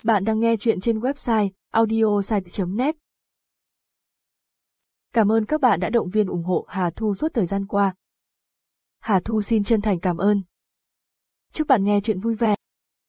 Bạn đang nghe chuyện trên website audiosite.net. Cảm ơn các bạn đã động viên ủng hộ Hà Thu suốt thời gian qua. Hà Thu xin chân thành cảm ơn. Chúc bạn nghe chuyện vui vẻ.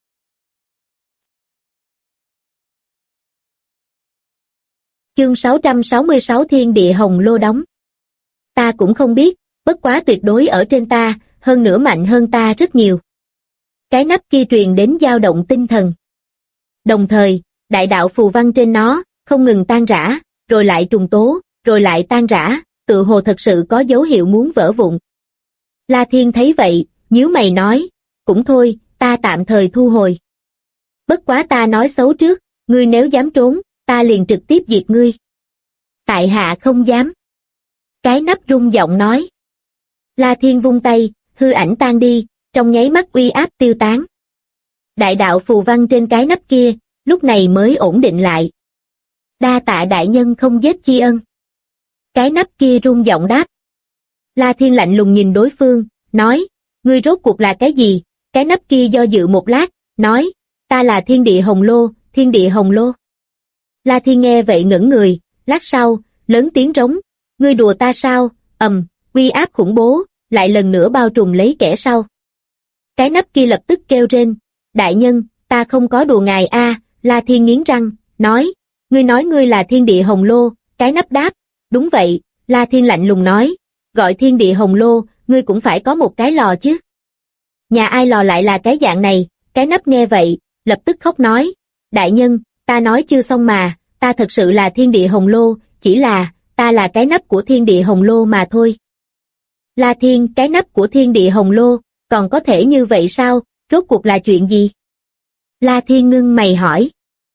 Chương 666 Thiên Địa Hồng Lô đóng. Ta cũng không biết, bất quá tuyệt đối ở trên ta, hơn nữa mạnh hơn ta rất nhiều. Cái nắp kia truyền đến dao động tinh thần. Đồng thời, đại đạo phù văn trên nó, không ngừng tan rã, rồi lại trùng tố, rồi lại tan rã, tự hồ thật sự có dấu hiệu muốn vỡ vụn. La Thiên thấy vậy, nhíu mày nói, cũng thôi, ta tạm thời thu hồi. Bất quá ta nói xấu trước, ngươi nếu dám trốn, ta liền trực tiếp diệt ngươi. Tại hạ không dám. Cái nắp rung giọng nói. La Thiên vung tay, hư ảnh tan đi, trong nháy mắt uy áp tiêu tán. Đại đạo phù văn trên cái nắp kia, lúc này mới ổn định lại. Đa tạ đại nhân không giết chi ân. Cái nắp kia rung giọng đáp. La Thiên lạnh lùng nhìn đối phương, nói, ngươi rốt cuộc là cái gì? Cái nắp kia do dự một lát, nói, ta là Thiên Địa Hồng Lô, Thiên Địa Hồng Lô. La Thiên nghe vậy ngẩng người, lát sau, lớn tiếng rống, ngươi đùa ta sao? Uy áp khủng bố, lại lần nữa bao trùm lấy kẻ sau. Cái nắp kia lập tức kêu rên, đại nhân, ta không có đùa ngài a. La Thiên nghiến răng, nói ngươi là Thiên Địa Hồng Lô. Cái nắp đáp, đúng vậy. La Thiên lạnh lùng nói, gọi Thiên Địa Hồng Lô, ngươi cũng phải có một cái lò chứ. Nhà ai lò lại là cái dạng này? Cái nắp nghe vậy, lập tức khóc nói, đại nhân, ta nói chưa xong mà, ta thật sự là Thiên Địa Hồng Lô, chỉ là, ta là cái nắp của Thiên Địa Hồng Lô mà thôi. La Thiên, cái nắp của Thiên Địa Hồng Lô, còn có thể như vậy sao, rốt cuộc là chuyện gì? La Thiên ngưng mày hỏi.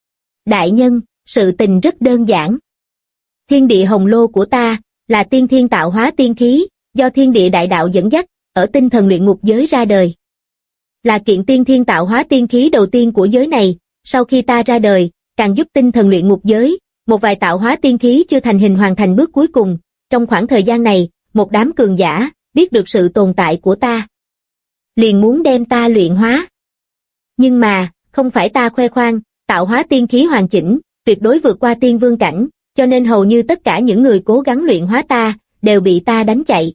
Đại nhân, sự tình rất đơn giản. Thiên Địa Hồng Lô của ta, là tiên thiên tạo hóa tiên khí, do thiên địa đại đạo dẫn dắt, ở tinh thần luyện ngục giới ra đời. Là kiện tiên thiên tạo hóa tiên khí đầu tiên của giới này, sau khi ta ra đời, càng giúp tinh thần luyện ngục giới, một vài tạo hóa tiên khí chưa thành hình hoàn thành bước cuối cùng. Trong khoảng thời gian này, một đám cường giả, biết được sự tồn tại của ta. Liền muốn đem ta luyện hóa. Nhưng mà, không phải ta khoe khoang, tạo hóa tiên khí hoàn chỉnh, tuyệt đối vượt qua tiên vương cảnh, cho nên hầu như tất cả những người cố gắng luyện hóa ta, đều bị ta đánh chạy.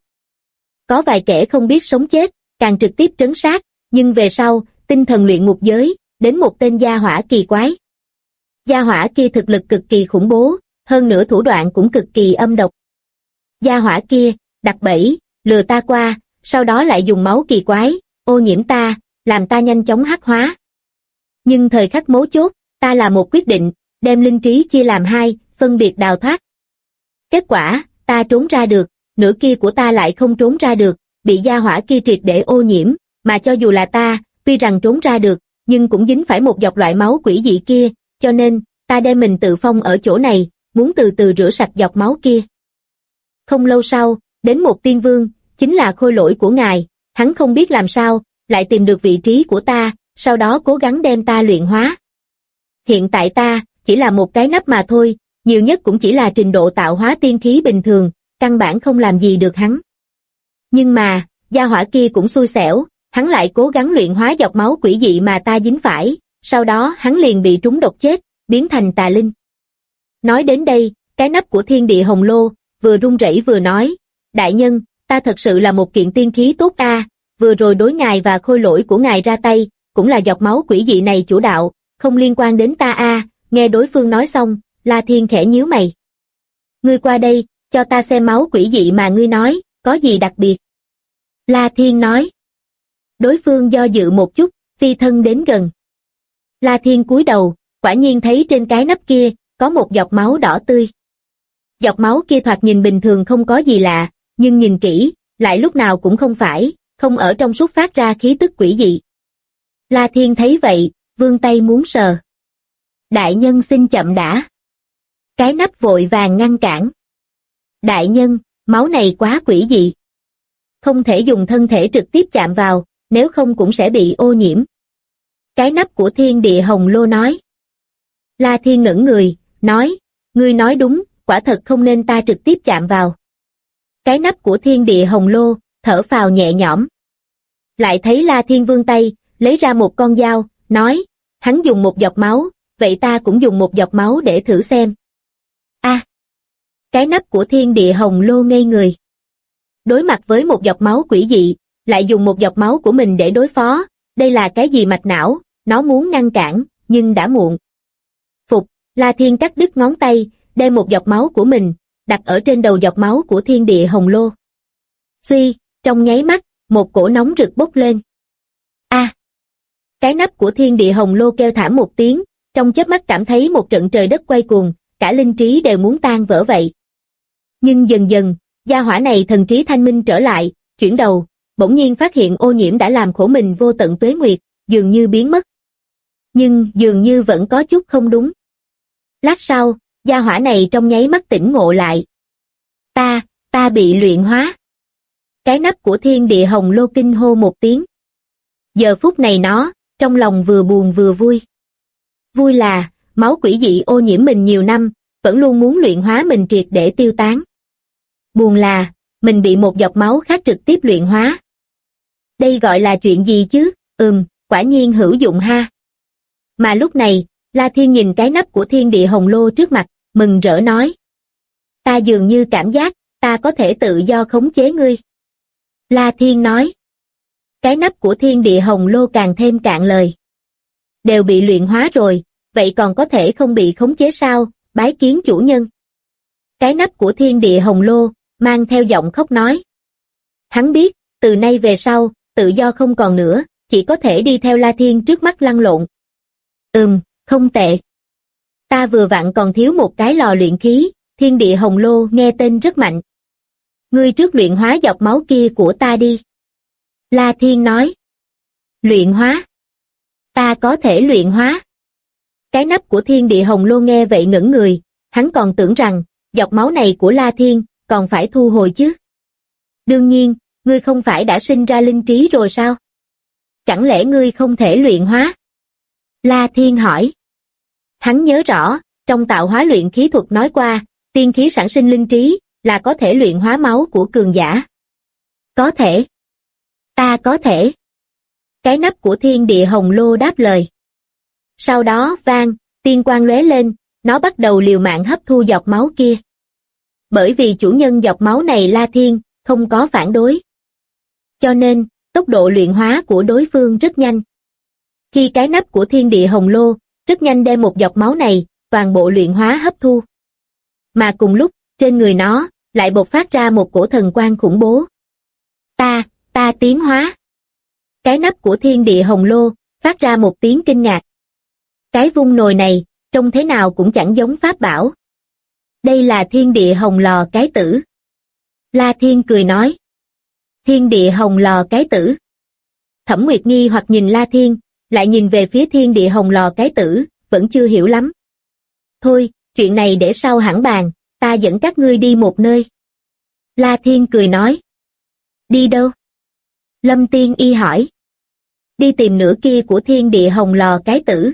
Có vài kẻ không biết sống chết, càng trực tiếp trấn sát, nhưng về sau, tinh thần luyện ngục giới, đến một tên gia hỏa kỳ quái. Gia hỏa kia thực lực cực kỳ khủng bố, hơn nữa thủ đoạn cũng cực kỳ âm độc. Gia hỏa kia, đặt bẫy, lừa ta qua, sau đó lại dùng máu kỳ quái, ô nhiễm ta, làm ta nhanh chóng hắc hóa. Nhưng thời khắc mấu chốt, ta làm một quyết định, đem linh trí chia làm hai, phân biệt đào thoát. Kết quả, ta trốn ra được, nửa kia của ta lại không trốn ra được, bị gia hỏa kia triệt để ô nhiễm, mà cho dù là ta, tuy rằng trốn ra được, nhưng cũng dính phải một giọt loại máu quỷ dị kia, cho nên, ta đem mình tự phong ở chỗ này, muốn từ từ rửa sạch giọt máu kia. Không lâu sau, đến một tiên vương, chính là khôi lỗi của ngài, hắn không biết làm sao, lại tìm được vị trí của ta, sau đó cố gắng đem ta luyện hóa. Hiện tại ta, chỉ là một cái nắp mà thôi, nhiều nhất cũng chỉ là trình độ tạo hóa tiên khí bình thường, căn bản không làm gì được hắn. Nhưng mà, gia hỏa kia cũng xui xẻo, hắn lại cố gắng luyện hóa giọt máu quỷ dị mà ta dính phải, sau đó hắn liền bị trúng độc chết, biến thành tà linh. Nói đến đây, cái nắp của Thiên Địa Hồng Lô, vừa run rẩy vừa nói, đại nhân, ta thật sự là một kiện tiên khí tốt a, vừa rồi đối ngài và khôi lỗi của ngài ra tay, cũng là giọt máu quỷ dị này chủ đạo, không liên quan đến ta a. Nghe đối phương nói xong, La Thiên khẽ nhíu mày. Ngươi qua đây, cho ta xem máu quỷ dị mà ngươi nói, có gì đặc biệt? La Thiên nói. Đối phương do dự một chút, phi thân đến gần. La Thiên cúi đầu, quả nhiên thấy trên cái nắp kia, có một giọt máu đỏ tươi. Giọt máu kia thoạt nhìn bình thường không có gì lạ, nhưng nhìn kỹ, lại lúc nào cũng không phải, không ở trong xuất phát ra khí tức quỷ dị. La Thiên thấy vậy, vươn tay muốn sờ. Đại nhân xin chậm đã. Cái nắp vội vàng ngăn cản. Đại nhân, máu này quá quỷ dị. Không thể dùng thân thể trực tiếp chạm vào, nếu không cũng sẽ bị ô nhiễm. Cái nắp của Thiên Địa Hồng Lô nói. La Thiên ngẩng người, nói, ngươi nói đúng, quả thật không nên ta trực tiếp chạm vào. Cái nắp của Thiên Địa Hồng Lô, thở phào nhẹ nhõm. Lại thấy La Thiên vươn tay, lấy ra một con dao, nói, hắn dùng một giọt máu, vậy ta cũng dùng một giọt máu để thử xem. A! Cái nắp của thiên địa hồng lô ngây người. Đối mặt với một giọt máu quỷ dị, lại dùng một giọt máu của mình để đối phó, đây là cái gì mạch não, nó muốn ngăn cản, nhưng đã muộn. Phục, La Thiên cắt đứt ngón tay, đem một giọt máu của mình, đặt ở trên đầu giọt máu của thiên địa hồng lô. Suy, trong nháy mắt, một cổ nóng rực bốc lên. A! Cái nắp của thiên địa hồng lô kêu thảm một tiếng, trong chớp mắt cảm thấy một trận trời đất quay cuồng, cả linh trí đều muốn tan vỡ vậy. Nhưng dần dần, gia hỏa này thần trí thanh minh trở lại, chuyển đầu, bỗng nhiên phát hiện ô nhiễm đã làm khổ mình vô tận tuế nguyệt, dường như biến mất. Nhưng dường như vẫn có chút không đúng. Lát sau, gia hỏa này trong nháy mắt tỉnh ngộ lại. Ta bị luyện hóa. Cái nắp của thiên địa hồng lô kinh hô một tiếng. Giờ phút này nó, trong lòng vừa buồn vừa vui. Vui là, máu quỷ dị ô nhiễm mình nhiều năm, vẫn luôn muốn luyện hóa mình triệt để tiêu tán. Buồn là, mình bị một giọt máu khác trực tiếp luyện hóa. Đây gọi là chuyện gì chứ? Quả nhiên hữu dụng ha. Mà lúc này, La Thiên nhìn cái nắp của thiên địa hồng lô trước mặt, mừng rỡ nói. Ta dường như cảm giác, ta có thể tự do khống chế ngươi. La Thiên nói. Cái nắp của thiên địa hồng lô càng thêm cạn lời. Đều bị luyện hóa rồi, vậy còn có thể không bị khống chế sao, bái kiến chủ nhân. Cái nắp của thiên địa hồng lô, mang theo giọng khóc nói. Hắn biết, từ nay về sau, tự do không còn nữa, chỉ có thể đi theo La Thiên trước mắt lăn lộn. Không tệ. Ta vừa vặn còn thiếu một cái lò luyện khí, thiên địa hồng lô nghe tên rất mạnh. Ngươi trước luyện hóa giọt máu kia của ta đi. La Thiên nói. Luyện hóa? Ta có thể luyện hóa? Cái nắp của thiên địa hồng lô nghe vậy ngẩn người, hắn còn tưởng rằng, giọt máu này của La Thiên, còn phải thu hồi chứ. Đương nhiên, ngươi không phải đã sinh ra linh trí rồi sao? Chẳng lẽ ngươi không thể luyện hóa? La Thiên hỏi. Hắn nhớ rõ, trong tạo hóa luyện khí thuật nói qua, tiên khí sản sinh linh trí, là có thể luyện hóa máu của cường giả. Có thể. Ta có thể. Cái nắp của thiên địa hồng lô đáp lời. Sau đó tiên quang lóe lên, nó bắt đầu liều mạng hấp thu giọt máu kia. Bởi vì chủ nhân giọt máu này La Thiên, không có phản đối. Cho nên, tốc độ luyện hóa của đối phương rất nhanh. Khi cái nắp của thiên địa hồng lô, rất nhanh đem một giọt máu này, toàn bộ luyện hóa hấp thu. Mà cùng lúc, trên người nó, lại bộc phát ra một cổ thần quang khủng bố. Ta tiến hóa. Cái nắp của thiên địa hồng lô, phát ra một tiếng kinh ngạc. Cái vung nồi này, trông thế nào cũng chẳng giống pháp bảo. Đây là thiên địa hồng lò cái tử. La Thiên cười nói. Thiên địa hồng lò cái tử. Thẩm Nguyệt nghi hoặc nhìn La Thiên, lại nhìn về phía thiên địa hồng lò cái tử, vẫn chưa hiểu lắm. Thôi, chuyện này để sau hẳn bàn, ta dẫn các ngươi đi một nơi. La Thiên cười nói. Đi đâu? Lâm Tiên Y hỏi. Đi tìm nửa kia của thiên địa hồng lò cái tử.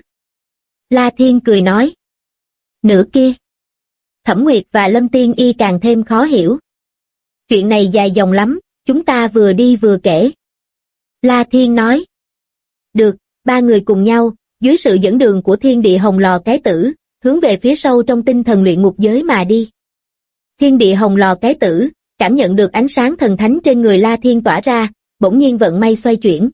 La Thiên cười nói. Nửa kia? Thẩm Nguyệt và Lâm Tiên Y càng thêm khó hiểu. Chuyện này dài dòng lắm, chúng ta vừa đi vừa kể. La Thiên nói. Được, ba người cùng nhau, dưới sự dẫn đường của thiên địa hồng lò cái tử, hướng về phía sâu trong tinh thần luyện ngục giới mà đi. Thiên địa hồng lò cái tử, cảm nhận được ánh sáng thần thánh trên người La Thiên tỏa ra, bỗng nhiên vận may xoay chuyển.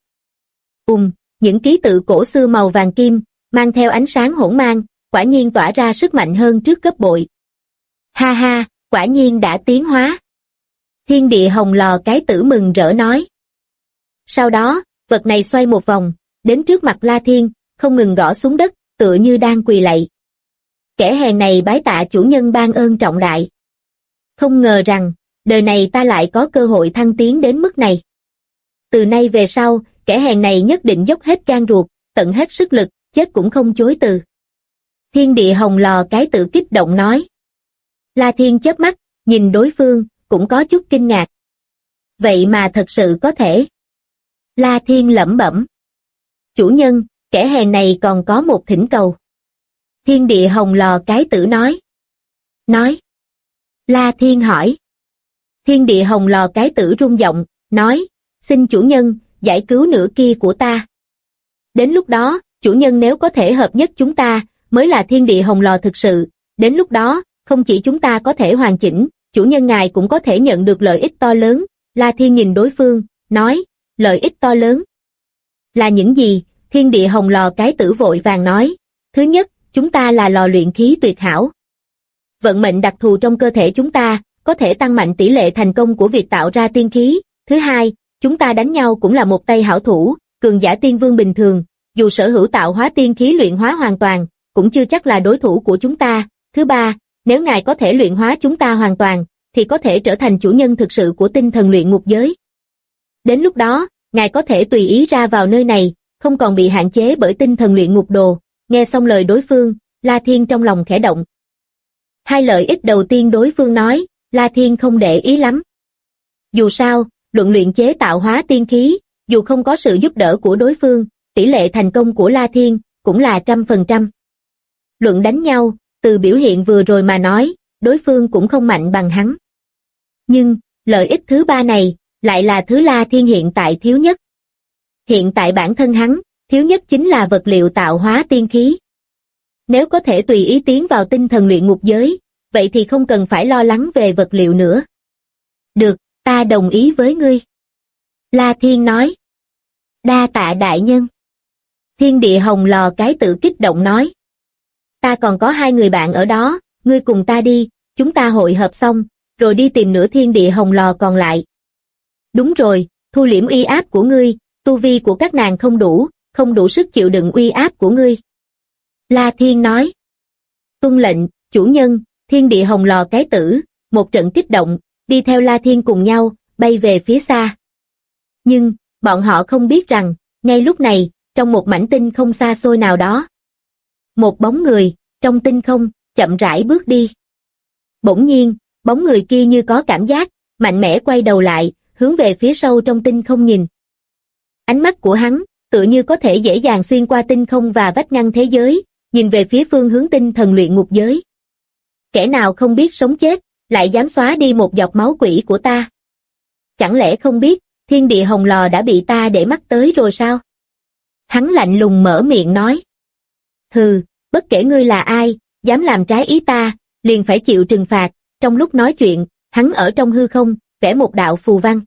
Những ký tự cổ xưa màu vàng kim, mang theo ánh sáng hỗn mang, quả nhiên tỏa ra sức mạnh hơn trước gấp bội. Ha ha, quả nhiên đã tiến hóa. Thiên địa hồng lò cái tử mừng rỡ nói. Sau đó, vật này xoay một vòng, đến trước mặt La Thiên, không ngừng gõ xuống đất, tựa như đang quỳ lạy. Kẻ hèn này bái tạ chủ nhân ban ơn trọng đại. Không ngờ rằng, đời này ta lại có cơ hội thăng tiến đến mức này. Từ nay về sau, kẻ hèn này nhất định dốc hết gan ruột, tận hết sức lực, chết cũng không chối từ. Thiên địa hồng lò cái tử kích động nói. La Thiên chớp mắt, nhìn đối phương, cũng có chút kinh ngạc. Vậy mà thật sự có thể. La Thiên lẩm bẩm. Chủ nhân, kẻ hèn này còn có một thỉnh cầu. Thiên địa hồng lò cái tử nói. Nói. La Thiên hỏi. Thiên địa hồng lò cái tử rung giọng, nói, xin chủ nhân, giải cứu nửa kia của ta. Đến lúc đó, chủ nhân nếu có thể hợp nhất chúng ta, mới là thiên địa hồng lò thực sự. Đến lúc đó, không chỉ chúng ta có thể hoàn chỉnh, chủ nhân ngài cũng có thể nhận được lợi ích to lớn. La Thiên nhìn đối phương, nói, lợi ích to lớn. Là những gì? Thiên địa hồng lò cái tử vội vàng nói. Thứ nhất, chúng ta là lò luyện khí tuyệt hảo. Vận mệnh đặc thù trong cơ thể chúng ta, có thể tăng mạnh tỷ lệ thành công của việc tạo ra tiên khí. Thứ hai, chúng ta đánh nhau cũng là một tay hảo thủ, cường giả tiên vương bình thường, dù sở hữu tạo hóa tiên khí luyện hóa hoàn toàn, cũng chưa chắc là đối thủ của chúng ta. Thứ ba, nếu ngài có thể luyện hóa chúng ta hoàn toàn, thì có thể trở thành chủ nhân thực sự của tinh thần luyện ngục giới. Đến lúc đó, ngài có thể tùy ý ra vào nơi này, không còn bị hạn chế bởi tinh thần luyện ngục đồ. Nghe xong lời đối phương, La Thiên trong lòng khẽ động. Hai lợi ích đầu tiên đối phương nói, La Thiên không để ý lắm. Dù sao, luận luyện chế tạo hóa tiên khí, dù không có sự giúp đỡ của đối phương, tỷ lệ thành công của La Thiên cũng là 100%. Luận đánh nhau, từ biểu hiện vừa rồi mà nói, đối phương cũng không mạnh bằng hắn. Nhưng, lợi ích thứ ba này, lại là thứ La Thiên hiện tại thiếu nhất. Hiện tại bản thân hắn, thiếu nhất chính là vật liệu tạo hóa tiên khí. Nếu có thể tùy ý tiến vào tinh thần luyện ngục giới, vậy thì không cần phải lo lắng về vật liệu nữa. Được, ta đồng ý với ngươi. La Thiên nói. Đa tạ đại nhân. Thiên địa hồng lò cái tự kích động nói. Ta còn có 2 người bạn ở đó, ngươi cùng ta đi, chúng ta hội hợp xong, rồi đi tìm nửa thiên địa hồng lò còn lại. Đúng rồi, thu liễm uy áp của ngươi, tu vi của các nàng không đủ sức chịu đựng uy áp của ngươi. La Thiên nói. Tuân lệnh, chủ nhân. Thiên địa hồng lò cái tử, một trận kích động, đi theo La Thiên cùng nhau, bay về phía xa. Nhưng, bọn họ không biết rằng, ngay lúc này, trong một mảnh tinh không xa xôi nào đó, một bóng người, trong tinh không, chậm rãi bước đi. Bỗng nhiên, bóng người kia như có cảm giác, mạnh mẽ quay đầu lại, hướng về phía sâu trong tinh không nhìn. Ánh mắt của hắn, tựa như có thể dễ dàng xuyên qua tinh không và vách ngăn thế giới, nhìn về phía phương hướng tinh thần luyện ngục giới. Kẻ nào không biết sống chết, lại dám xóa đi một giọt máu quỷ của ta? Chẳng lẽ không biết, thiên địa hồng lò đã bị ta để mắt tới rồi sao? Hắn lạnh lùng mở miệng nói. Hừ, bất kể ngươi là ai, dám làm trái ý ta, liền phải chịu trừng phạt. Trong lúc nói chuyện, hắn ở trong hư không, vẽ một đạo phù văn.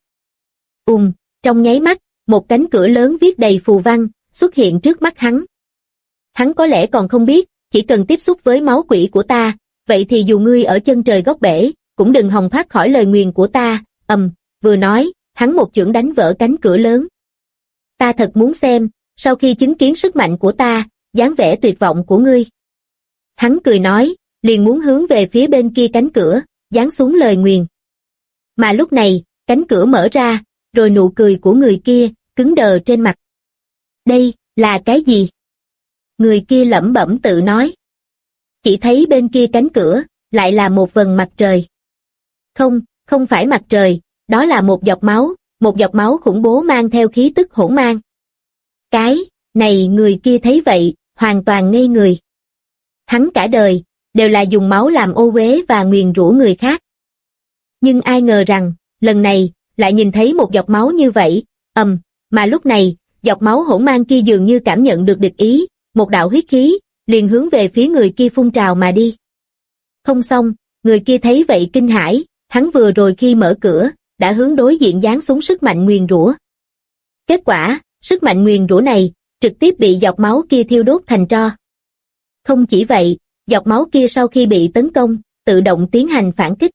Trong nháy mắt, một cánh cửa lớn viết đầy phù văn, xuất hiện trước mắt hắn. Hắn có lẽ còn không biết, chỉ cần tiếp xúc với máu quỷ của ta, vậy thì dù ngươi ở chân trời góc bể, cũng đừng hòng thoát khỏi lời nguyền của ta. Vừa nói, hắn một chưởng đánh vỡ cánh cửa lớn. Ta thật muốn xem, sau khi chứng kiến sức mạnh của ta, dáng vẻ tuyệt vọng của ngươi. Hắn cười nói, liền muốn hướng về phía bên kia cánh cửa, giáng xuống lời nguyền. Mà lúc này, cánh cửa mở ra, rồi nụ cười của người kia, cứng đờ trên mặt. Đây, là cái gì? Người kia lẩm bẩm tự nói. Chỉ thấy bên kia cánh cửa, lại là một vầng mặt trời. Không phải mặt trời, đó là một giọt máu khủng bố mang theo khí tức hỗn mang. Cái này người kia thấy vậy, hoàn toàn ngây người. Hắn cả đời, đều là dùng máu làm ô uế và nguyền rủa người khác. Nhưng ai ngờ rằng, lần này, lại nhìn thấy một giọt máu như vậy, mà lúc này, giọt máu hỗn mang kia dường như cảm nhận được địch ý, một đạo huyết khí, liền hướng về phía người kia phun trào mà đi. Không xong, người kia thấy vậy kinh hãi, hắn vừa rồi khi mở cửa, đã hướng đối diện giáng xuống sức mạnh nguyền rủa. Kết quả, sức mạnh nguyền rủa này, trực tiếp bị giọt máu kia thiêu đốt thành tro. Không chỉ vậy, giọt máu kia sau khi bị tấn công, tự động tiến hành phản kích.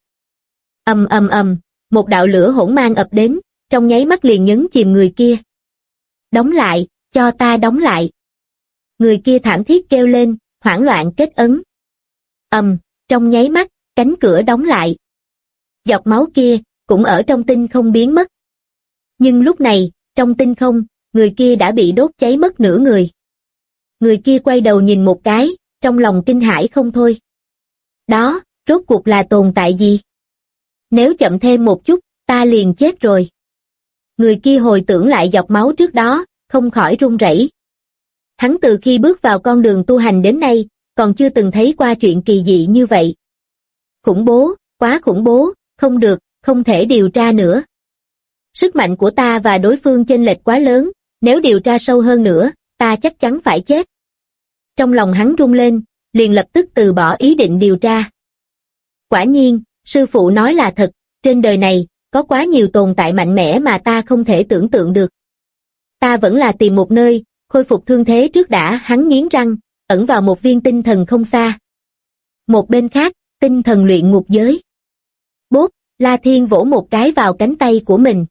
Một đạo lửa hỗn mang ập đến, trong nháy mắt liền nhấn chìm người kia. Đóng lại, cho ta đóng lại. Người kia thảm thiết kêu lên, hoảng loạn kết ấn. Trong nháy mắt, cánh cửa đóng lại. Giọt máu kia, cũng ở trong tinh không biến mất. Nhưng lúc này, trong tinh không, người kia đã bị đốt cháy mất nửa người. Người kia quay đầu nhìn một cái, trong lòng kinh hãi không thôi. Đó, rốt cuộc là tồn tại gì? Nếu chậm thêm một chút, ta liền chết rồi. Người kia hồi tưởng lại giọt máu trước đó, không khỏi run rẩy. Hắn từ khi bước vào con đường tu hành đến nay, còn chưa từng thấy qua chuyện kỳ dị như vậy. Khủng bố, quá khủng bố, không được, không thể điều tra nữa. Sức mạnh của ta và đối phương chênh lệch quá lớn, nếu điều tra sâu hơn nữa, ta chắc chắn phải chết. Trong lòng hắn rung lên, liền lập tức từ bỏ ý định điều tra. Quả nhiên, sư phụ nói là thật, trên đời này, có quá nhiều tồn tại mạnh mẽ mà ta không thể tưởng tượng được. Ta vẫn là tìm một nơi, khôi phục thương thế trước đã. Hắn nghiến răng, ẩn vào một viên tinh thần không xa. Một bên khác, tinh thần luyện ngục giới. Bốp, La Thiên vỗ một cái vào cánh tay của mình.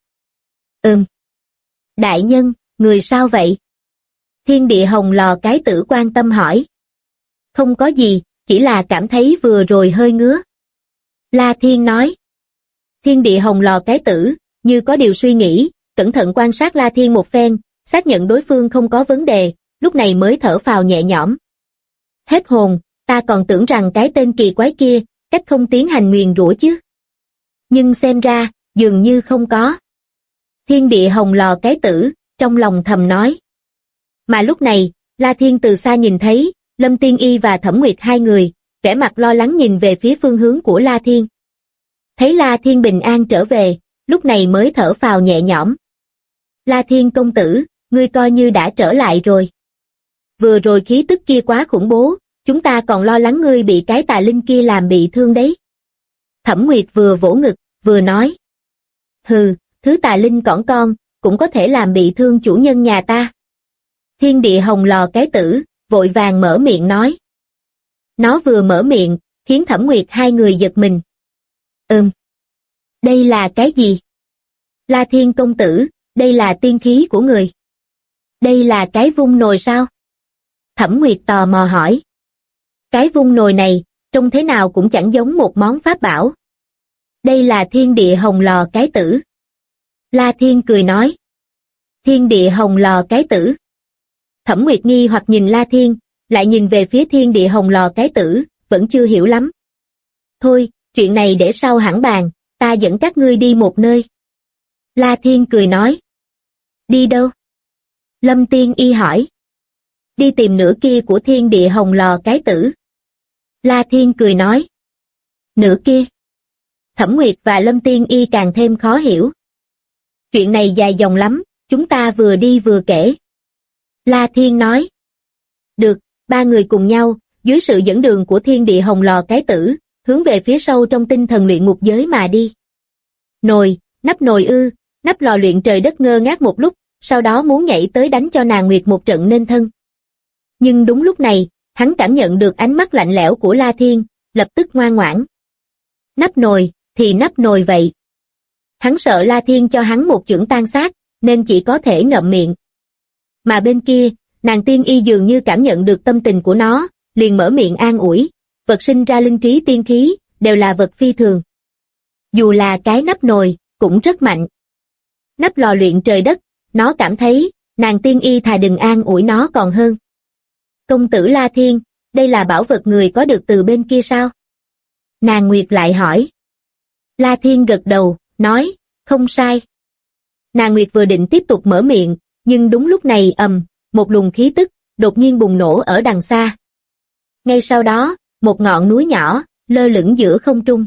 Đại nhân, người sao vậy? Thiên địa hồng lò cái tử quan tâm hỏi. Không có gì, chỉ là cảm thấy vừa rồi hơi ngứa. La Thiên nói. Thiên địa hồng lò cái tử, như có điều suy nghĩ, cẩn thận quan sát La Thiên một phen, xác nhận đối phương không có vấn đề, lúc này mới thở phào nhẹ nhõm. Hết hồn, ta còn tưởng rằng cái tên kỳ quái kia, cách không tiến hành nguyền rủa chứ. Nhưng xem ra, dường như không có. Thiên địa hồng lò cái tử, trong lòng thầm nói. Mà lúc này, La Thiên từ xa nhìn thấy, Lâm Tiên Y và Thẩm Nguyệt hai người, vẻ mặt lo lắng nhìn về phía phương hướng của La Thiên. Thấy La Thiên bình an trở về, lúc này mới thở phào nhẹ nhõm. La Thiên công tử, ngươi coi như đã trở lại rồi. Vừa rồi khí tức kia quá khủng bố, chúng ta còn lo lắng ngươi bị cái tà linh kia làm bị thương đấy. Thẩm Nguyệt vừa vỗ ngực, vừa nói. Hừ, thứ tà linh cỏn con, cũng có thể làm bị thương chủ nhân nhà ta. Thiên địa hồng lò cái tử, vội vàng mở miệng nói. Nó vừa mở miệng, khiến Thẩm Nguyệt hai người giật mình. Đây là cái gì? La Thiên công tử, đây là tiên khí của người. Đây là cái vung nồi sao? Thẩm Nguyệt tò mò hỏi. Cái vung nồi này, trông thế nào cũng chẳng giống một món pháp bảo. Đây là thiên địa hồng lò cái tử. La Thiên cười nói. Thiên địa hồng lò cái tử. Thẩm Nguyệt nghi hoặc nhìn La Thiên, lại nhìn về phía thiên địa hồng lò cái tử, vẫn chưa hiểu lắm. Thôi, chuyện này để sau hẳn bàn, ta dẫn các ngươi đi một nơi. La Thiên cười nói. Đi đâu? Lâm Tiên Y hỏi. Đi tìm nửa kia của thiên địa hồng lò cái tử. La Thiên cười nói. Nửa kia? Thẩm Nguyệt và Lâm Tiên Y càng thêm khó hiểu. Chuyện này dài dòng lắm, chúng ta vừa đi vừa kể. La Thiên nói. Được, ba người cùng nhau, dưới sự dẫn đường của thiên địa hồng lò cái tử, hướng về phía sâu trong tinh thần luyện ngục giới mà đi. Nồi, nắp nồi ư, nắp lò luyện trời đất ngơ ngác một lúc, sau đó muốn nhảy tới đánh cho nàng Nguyệt một trận nên thân. Nhưng đúng lúc này, hắn cảm nhận được ánh mắt lạnh lẽo của La Thiên, lập tức ngoan ngoãn. Nắp nồi, thì nắp nồi vậy. Hắn sợ La Thiên cho hắn một chưởng tan xác, nên chỉ có thể ngậm miệng. Mà bên kia, nàng Tiên Y dường như cảm nhận được tâm tình của nó, liền mở miệng an ủi, vật sinh ra linh trí tiên khí, đều là vật phi thường. Dù là cái nắp nồi, cũng rất mạnh. Nắp lò luyện trời đất, nó cảm thấy, nàng Tiên Y thà đừng an ủi nó còn hơn. Công tử La Thiên, đây là bảo vật người có được từ bên kia sao? Nàng Nguyệt lại hỏi. La Thiên gật đầu, nói, không sai. Nàng Nguyệt vừa định tiếp tục mở miệng, nhưng đúng lúc này một luồng khí tức, đột nhiên bùng nổ ở đằng xa. Ngay sau đó, một ngọn núi nhỏ, lơ lửng giữa không trung.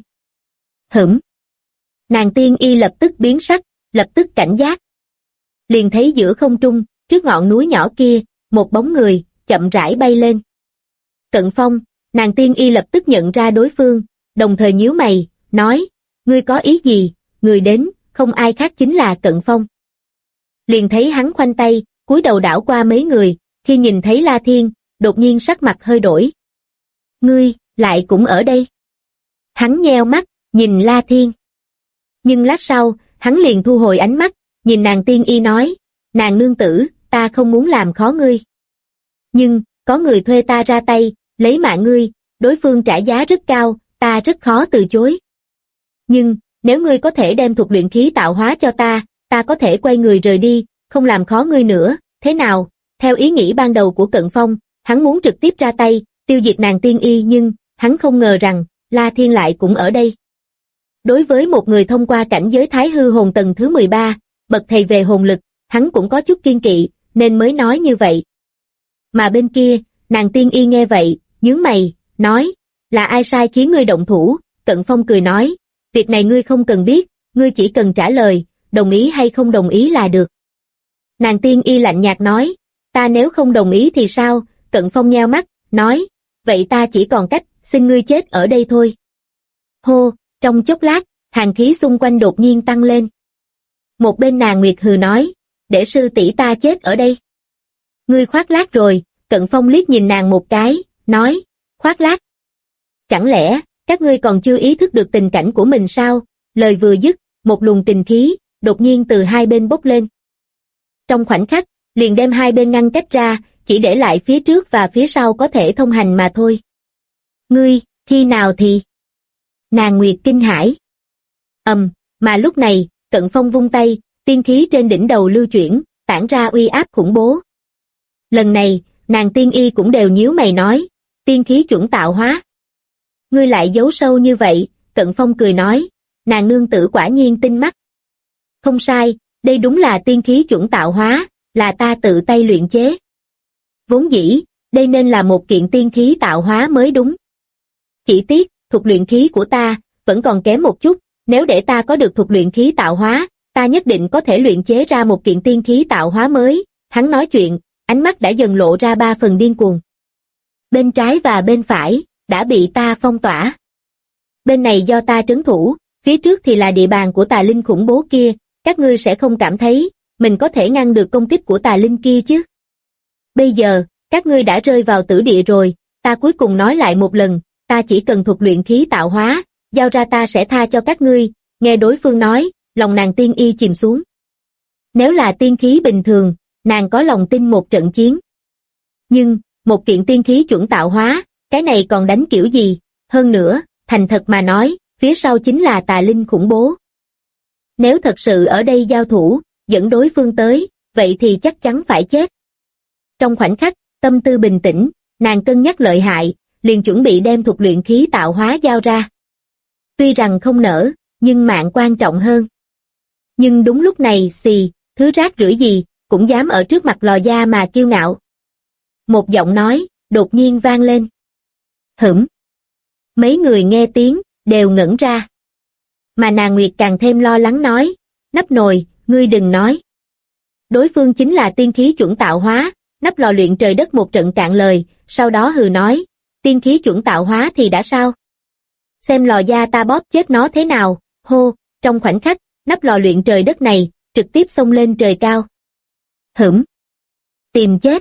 Nàng Tiên Y lập tức biến sắc, lập tức cảnh giác. Liền thấy giữa không trung, trước ngọn núi nhỏ kia, một bóng người, chậm rãi bay lên. Cận Phong, nàng Tiên Y lập tức nhận ra đối phương, đồng thời nhíu mày, nói, ngươi có ý gì, người đến, không ai khác chính là Cận Phong. Liền thấy hắn khoanh tay, cúi đầu đảo qua mấy người, khi nhìn thấy La Thiên, đột nhiên sắc mặt hơi đổi. Ngươi, lại cũng ở đây. Hắn nheo mắt, nhìn La Thiên. Nhưng lát sau, hắn liền thu hồi ánh mắt, nhìn nàng Tiên Y nói, nàng nương tử, ta không muốn làm khó ngươi. Nhưng, có người thuê ta ra tay, lấy mạng ngươi, đối phương trả giá rất cao, ta rất khó từ chối. Nhưng, nếu ngươi có thể đem thuật luyện khí tạo hóa cho ta có thể quay người rời đi, không làm khó ngươi nữa, thế nào? Theo ý nghĩ ban đầu của Cận Phong, hắn muốn trực tiếp ra tay, tiêu diệt nàng Tiên Y nhưng, hắn không ngờ rằng, La Thiên lại cũng ở đây. Đối với một người thông qua cảnh giới Thái Hư hồn tầng thứ 13, bậc thầy về hồn lực, hắn cũng có chút kiên kỵ, nên mới nói như vậy. Mà bên kia, nàng Tiên Y nghe vậy, nhướng mày, nói, là ai sai khiến ngươi động thủ? Cận Phong cười nói, việc này ngươi không cần biết, ngươi chỉ cần trả lời, đồng ý hay không đồng ý là được. Nàng Tiên Y lạnh nhạt nói, ta nếu không đồng ý thì sao? Cận Phong nheo mắt, nói, vậy ta chỉ còn cách, xin ngươi chết ở đây thôi. Hô, trong chốc lát, hàn khí xung quanh đột nhiên tăng lên. Một bên nàng Nguyệt hừ nói, để sư tỷ ta chết ở đây. Ngươi khoác lác rồi, Cận Phong liếc nhìn nàng một cái, nói, khoác lác. Chẳng lẽ, các ngươi còn chưa ý thức được tình cảnh của mình sao? Lời vừa dứt, một luồng kình khí, đột nhiên từ hai bên bốc lên. Trong khoảnh khắc, liền đem hai bên ngăn cách ra, chỉ để lại phía trước và phía sau có thể thông hành mà thôi. Ngươi, khi nào thì? Nàng Nguyệt kinh hãi. Mà lúc này, Cận Phong vung tay, tiên khí trên đỉnh đầu lưu chuyển, tản ra uy áp khủng bố. Lần này, nàng Tiên Y cũng đều nhíu mày nói, tiên khí chuẩn tạo hóa. Ngươi lại giấu sâu như vậy, Cận Phong cười nói, nàng nương tử quả nhiên tinh mắt. Không sai, đây đúng là tiên khí chuẩn tạo hóa, là ta tự tay luyện chế. Vốn dĩ, đây nên là một kiện tiên khí tạo hóa mới đúng. Chỉ tiếc, thuật luyện khí của ta, vẫn còn kém một chút, nếu để ta có được thuật luyện khí tạo hóa, ta nhất định có thể luyện chế ra một kiện tiên khí tạo hóa mới. Hắn nói chuyện, ánh mắt đã dần lộ ra ba phần điên cuồng. Bên trái và bên phải, đã bị ta phong tỏa. Bên này do ta trấn thủ, phía trước thì là địa bàn của tà linh khủng bố kia, các ngươi sẽ không cảm thấy, mình có thể ngăn được công kích của tà linh kia chứ. Bây giờ, các ngươi đã rơi vào tử địa rồi, ta cuối cùng nói lại một lần, ta chỉ cần thuật luyện khí tạo hóa, giao ra ta sẽ tha cho các ngươi. Nghe đối phương nói, lòng nàng Tiên Y chìm xuống. Nếu là tiên khí bình thường, nàng có lòng tin một trận chiến. Nhưng, một kiện tiên khí chuẩn tạo hóa, cái này còn đánh kiểu gì? Hơn nữa, thành thật mà nói, phía sau chính là tà linh khủng bố. Nếu thật sự ở đây giao thủ, dẫn đối phương tới, vậy thì chắc chắn phải chết. Trong khoảnh khắc, tâm tư bình tĩnh, nàng cân nhắc lợi hại, liền chuẩn bị đem thuật luyện khí tạo hóa giao ra. Tuy rằng không nỡ, nhưng mạng quan trọng hơn. Nhưng đúng lúc này, xì, thứ rác rưởi gì, cũng dám ở trước mặt Lò Gia mà kiêu ngạo. Một giọng nói, đột nhiên vang lên. Mấy người nghe tiếng, đều ngẩn ra. Mà nàng Nguyệt càng thêm lo lắng nói, nắp nồi, ngươi đừng nói. Đối phương chính là tiên khí chuẩn tạo hóa, nắp lò luyện trời đất một trận cạn lời, sau đó hừ nói, tiên khí chuẩn tạo hóa thì đã sao? Xem Lò Gia ta bóp chết nó thế nào, hô, trong khoảnh khắc, nắp lò luyện trời đất này, trực tiếp xông lên trời cao. Tìm chết.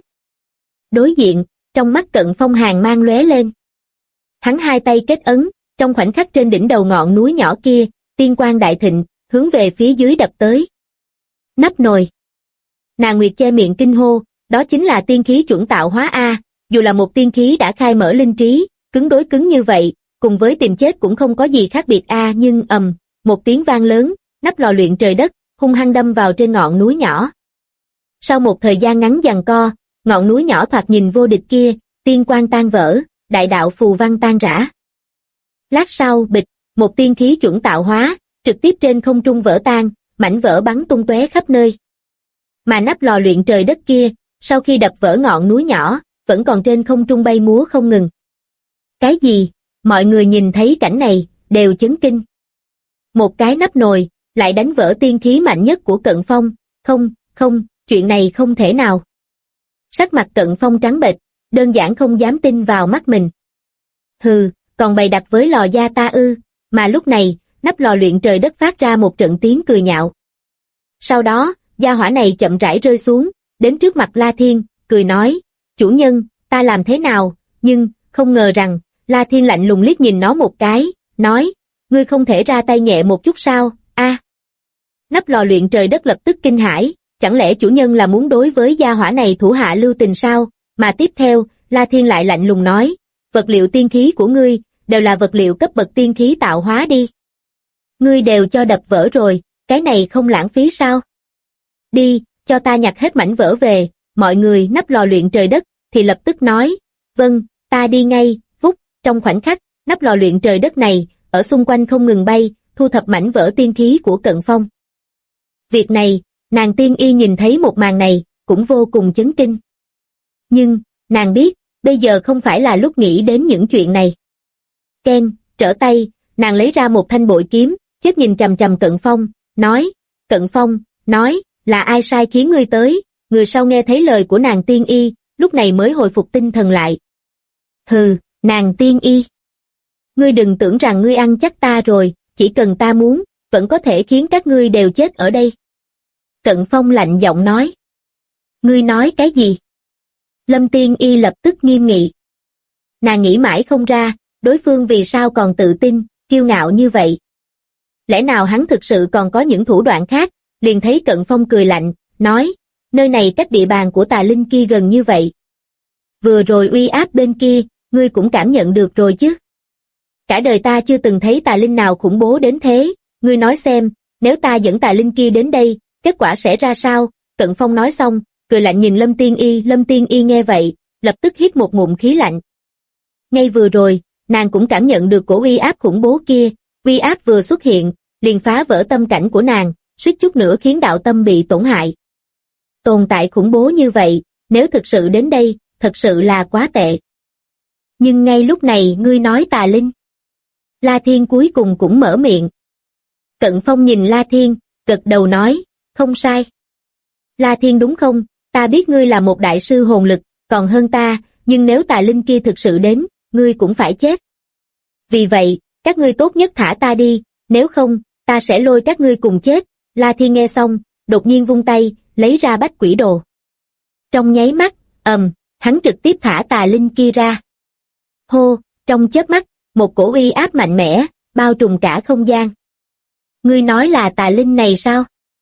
Đối diện, trong mắt Cận Phong hàn mang lóe lên. Hắn hai tay kết ấn, trong khoảnh khắc trên đỉnh đầu ngọn núi nhỏ kia, tiên quang đại thịnh, hướng về phía dưới đập tới. Nắp nồi. Nàng Nguyệt che miệng kinh hô, đó chính là tiên khí chuẩn tạo hóa A, dù là một tiên khí đã khai mở linh trí, cứng đối cứng như vậy, cùng với tìm chết cũng không có gì khác biệt A, nhưng một tiếng vang lớn, nắp lò luyện trời đất, hung hăng đâm vào trên ngọn núi nhỏ. Sau một thời gian ngắn giằng co, ngọn núi nhỏ thoạt nhìn vô địch kia, tiên quang tan vỡ, đại đạo phù văn tan rã. Lát sau, bịch, một tiên khí chuẩn tạo hóa, trực tiếp trên không trung vỡ tan, mảnh vỡ bắn tung tóe khắp nơi. Mà nắp lò luyện trời đất kia, sau khi đập vỡ ngọn núi nhỏ, vẫn còn trên không trung bay múa không ngừng. Cái gì? Mọi người nhìn thấy cảnh này, đều chấn kinh. Một cái nắp nồi, lại đánh vỡ tiên khí mạnh nhất của Cận Phong, không, chuyện này không thể nào. Sắc mặt Cận Phong trắng bệch, đơn giản không dám tin vào mắt mình. Hừ, còn bày đặt với Lò Gia ta ư? Mà lúc này, nắp lò luyện trời đất phát ra một trận tiếng cười nhạo. Sau đó, gia hỏa này chậm rãi rơi xuống, đến trước mặt La Thiên, cười nói, chủ nhân, ta làm thế nào? Nhưng, không ngờ rằng, La Thiên lạnh lùng liếc nhìn nó một cái, nói, ngươi không thể ra tay nhẹ một chút sao? A. Nắp lò luyện trời đất lập tức kinh hãi, chẳng lẽ chủ nhân là muốn đối với gia hỏa này thủ hạ lưu tình sao? Mà tiếp theo, La Thiên lại lạnh lùng nói, vật liệu tiên khí của ngươi, đều là vật liệu cấp bậc tiên khí tạo hóa đi. Ngươi đều cho đập vỡ rồi, cái này không lãng phí sao? Đi, cho ta nhặt hết mảnh vỡ về. Mọi người nắp lò luyện trời đất, thì lập tức nói, vâng, ta đi ngay. Vút, trong khoảnh khắc, nắp lò luyện trời đất này, ở xung quanh không ngừng bay, thu thập mảnh vỡ tiên khí của Cận Phong. Việc này, nàng Tiên Y nhìn thấy một màn này, cũng vô cùng chấn kinh. Nhưng, nàng biết, bây giờ không phải là lúc nghĩ đến những chuyện này. Ken, trở tay, nàng lấy ra một thanh bội kiếm, chớp nhìn chằm chằm Cận Phong, nói, Cận Phong, nói, là ai sai khiến ngươi tới? Người sau nghe thấy lời của nàng Tiên Y, lúc này mới hồi phục tinh thần lại. Hừ, Nàng tiên y. Ngươi đừng tưởng rằng ngươi ăn chắc ta rồi, chỉ cần ta muốn, vẫn có thể khiến các ngươi đều chết ở đây. Cận Phong lạnh giọng nói. Ngươi nói cái gì? Lâm tiên y lập tức nghiêm nghị. Nàng nghĩ mãi không ra, đối phương vì sao còn tự tin, kiêu ngạo như vậy. Lẽ nào hắn thực sự còn có những thủ đoạn khác, liền thấy Cận Phong cười lạnh, nói, nơi này cách địa bàn của tà linh kia gần như vậy. Vừa rồi uy áp bên kia, ngươi cũng cảm nhận được rồi chứ. Cả đời ta chưa từng thấy tà linh nào khủng bố đến thế, ngươi nói xem, nếu ta dẫn tà linh kia đến đây, kết quả sẽ ra sao? Cận Phong nói xong, cười lạnh nhìn Lâm Tiên Y nghe vậy, lập tức hít một ngụm khí lạnh. Ngay vừa rồi, nàng cũng cảm nhận được cổ uy áp khủng bố kia, uy áp vừa xuất hiện, liền phá vỡ tâm cảnh của nàng, suýt chút nữa khiến đạo tâm bị tổn hại. Tồn tại khủng bố như vậy, nếu thực sự đến đây, thật sự là quá tệ. Nhưng ngay lúc này ngươi nói tà linh. La Thiên cuối cùng cũng mở miệng. Cận Phong nhìn La Thiên, gật đầu nói, không sai. La Thiên đúng không, ta biết ngươi là một đại sư hồn lực, còn hơn ta, nhưng nếu tà linh kia thực sự đến, ngươi cũng phải chết. Vì vậy, các ngươi tốt nhất thả ta đi, nếu không, ta sẽ lôi các ngươi cùng chết. La Thiên nghe xong, đột nhiên vung tay, lấy ra bách quỷ đồ. Trong nháy mắt, hắn trực tiếp thả tà linh kia ra. Hô, trong chớp mắt, một cổ uy áp mạnh mẽ, bao trùm cả không gian. Ngươi nói là tà linh này sao?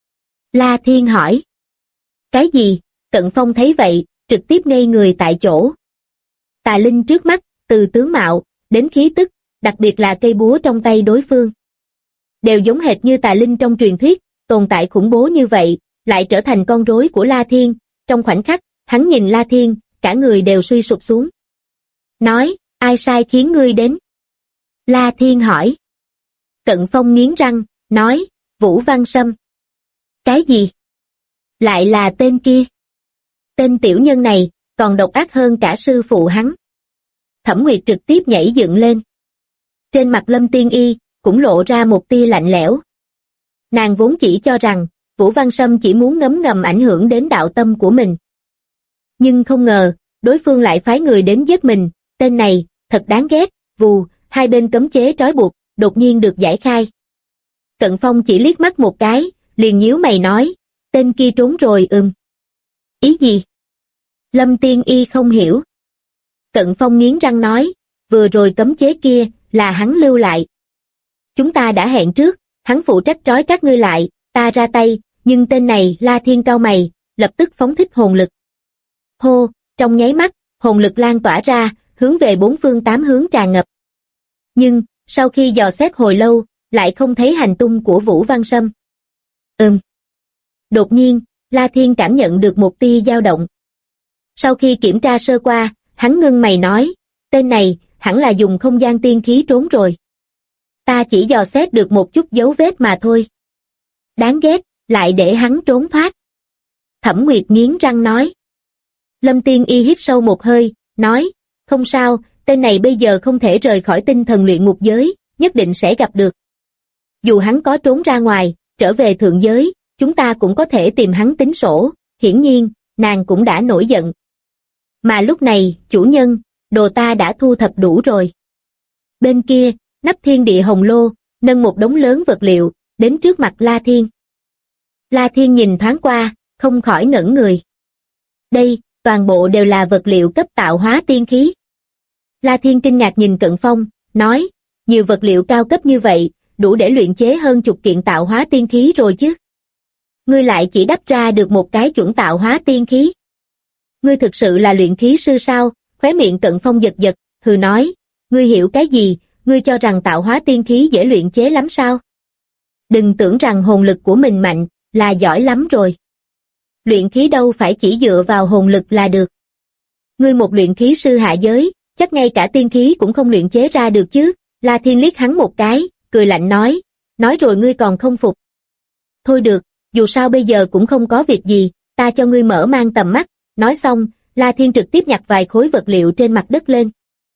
La Thiên hỏi. Cái gì? Cận Phong thấy vậy, trực tiếp ngây người tại chỗ. Tà linh trước mắt, từ tướng mạo, đến khí tức, đặc biệt là cây búa trong tay đối phương. Đều giống hệt như tà linh trong truyền thuyết, tồn tại khủng bố như vậy, lại trở thành con rối của La Thiên. Trong khoảnh khắc, hắn nhìn La Thiên, cả người đều suy sụp xuống. Nói, ai sai khiến ngươi đến? La Thiên hỏi. Cận Phong nghiến răng, nói, Vũ Văn Sâm. Cái gì? Lại là tên kia. Tên tiểu nhân này, còn độc ác hơn cả sư phụ hắn. Thẩm Nguyệt trực tiếp nhảy dựng lên. Trên mặt Lâm Tiên Y, cũng lộ ra một tia lạnh lẽo. Nàng vốn chỉ cho rằng, Vũ Văn Sâm chỉ muốn ngấm ngầm ảnh hưởng đến đạo tâm của mình. Nhưng không ngờ, đối phương lại phái người đến giết mình, tên này, thật đáng ghét, vù, hai bên cấm chế trói buộc, đột nhiên được giải khai. Cận Phong chỉ liếc mắt một cái, liền nhíu mày nói, tên kia trốn rồi Ý gì? Lâm Tiên Y không hiểu. Cận Phong nghiến răng nói, vừa rồi cấm chế kia, là hắn lưu lại. Chúng ta đã hẹn trước, hắn phụ trách trói các ngươi lại, ta ra tay, nhưng tên này La Thiên cau mày, lập tức phóng thích hồn lực. Hô, trong nháy mắt, hồn lực lan tỏa ra, hướng về bốn phương tám hướng tràn ngập. Nhưng, sau khi dò xét hồi lâu, lại không thấy hành tung của Vũ Văn Sâm. Đột nhiên, La Thiên cảm nhận được một tia dao động. Sau khi kiểm tra sơ qua, hắn ngưng mày nói, tên này, hẳn là dùng không gian tiên khí trốn rồi. Ta chỉ dò xét được một chút dấu vết mà thôi. Đáng ghét, lại để hắn trốn thoát. Thẩm Nguyệt nghiến răng nói. Lâm Tiên Y hít sâu một hơi, nói, không sao, tên này bây giờ không thể rời khỏi tinh thần luyện ngục giới, nhất định sẽ gặp được. Dù hắn có trốn ra ngoài, trở về thượng giới, chúng ta cũng có thể tìm hắn tính sổ, hiển nhiên, nàng cũng đã nổi giận. Mà lúc này, chủ nhân, đồ ta đã thu thập đủ rồi. Bên kia, nắp thiên địa hồng lô, nâng một đống lớn vật liệu, đến trước mặt La Thiên. La Thiên nhìn thoáng qua, không khỏi ngẩn người. Đây, toàn bộ đều là vật liệu cấp tạo hóa tiên khí. La Thiên kinh ngạc nhìn Cận Phong, nói, nhiều vật liệu cao cấp như vậy, đủ để luyện chế hơn chục kiện tạo hóa tiên khí rồi chứ. Ngươi lại chỉ đắp ra được một cái chuẩn tạo hóa tiên khí. Ngươi thực sự là luyện khí sư sao? Khóe miệng Cận Phong giật giật, hừ nói, ngươi hiểu cái gì, ngươi cho rằng tạo hóa tiên khí dễ luyện chế lắm sao? Đừng tưởng rằng hồn lực của mình mạnh, là giỏi lắm rồi. Luyện khí đâu phải chỉ dựa vào hồn lực là được. Ngươi một luyện khí sư hạ giới, chắc ngay cả tiên khí cũng không luyện chế ra được chứ. La Thiên liếc hắn một cái, cười lạnh nói rồi ngươi còn không phục. Thôi được, dù sao bây giờ cũng không có việc gì, ta cho ngươi mở mang tầm mắt. Nói xong, La Thiên trực tiếp nhặt vài khối vật liệu trên mặt đất lên.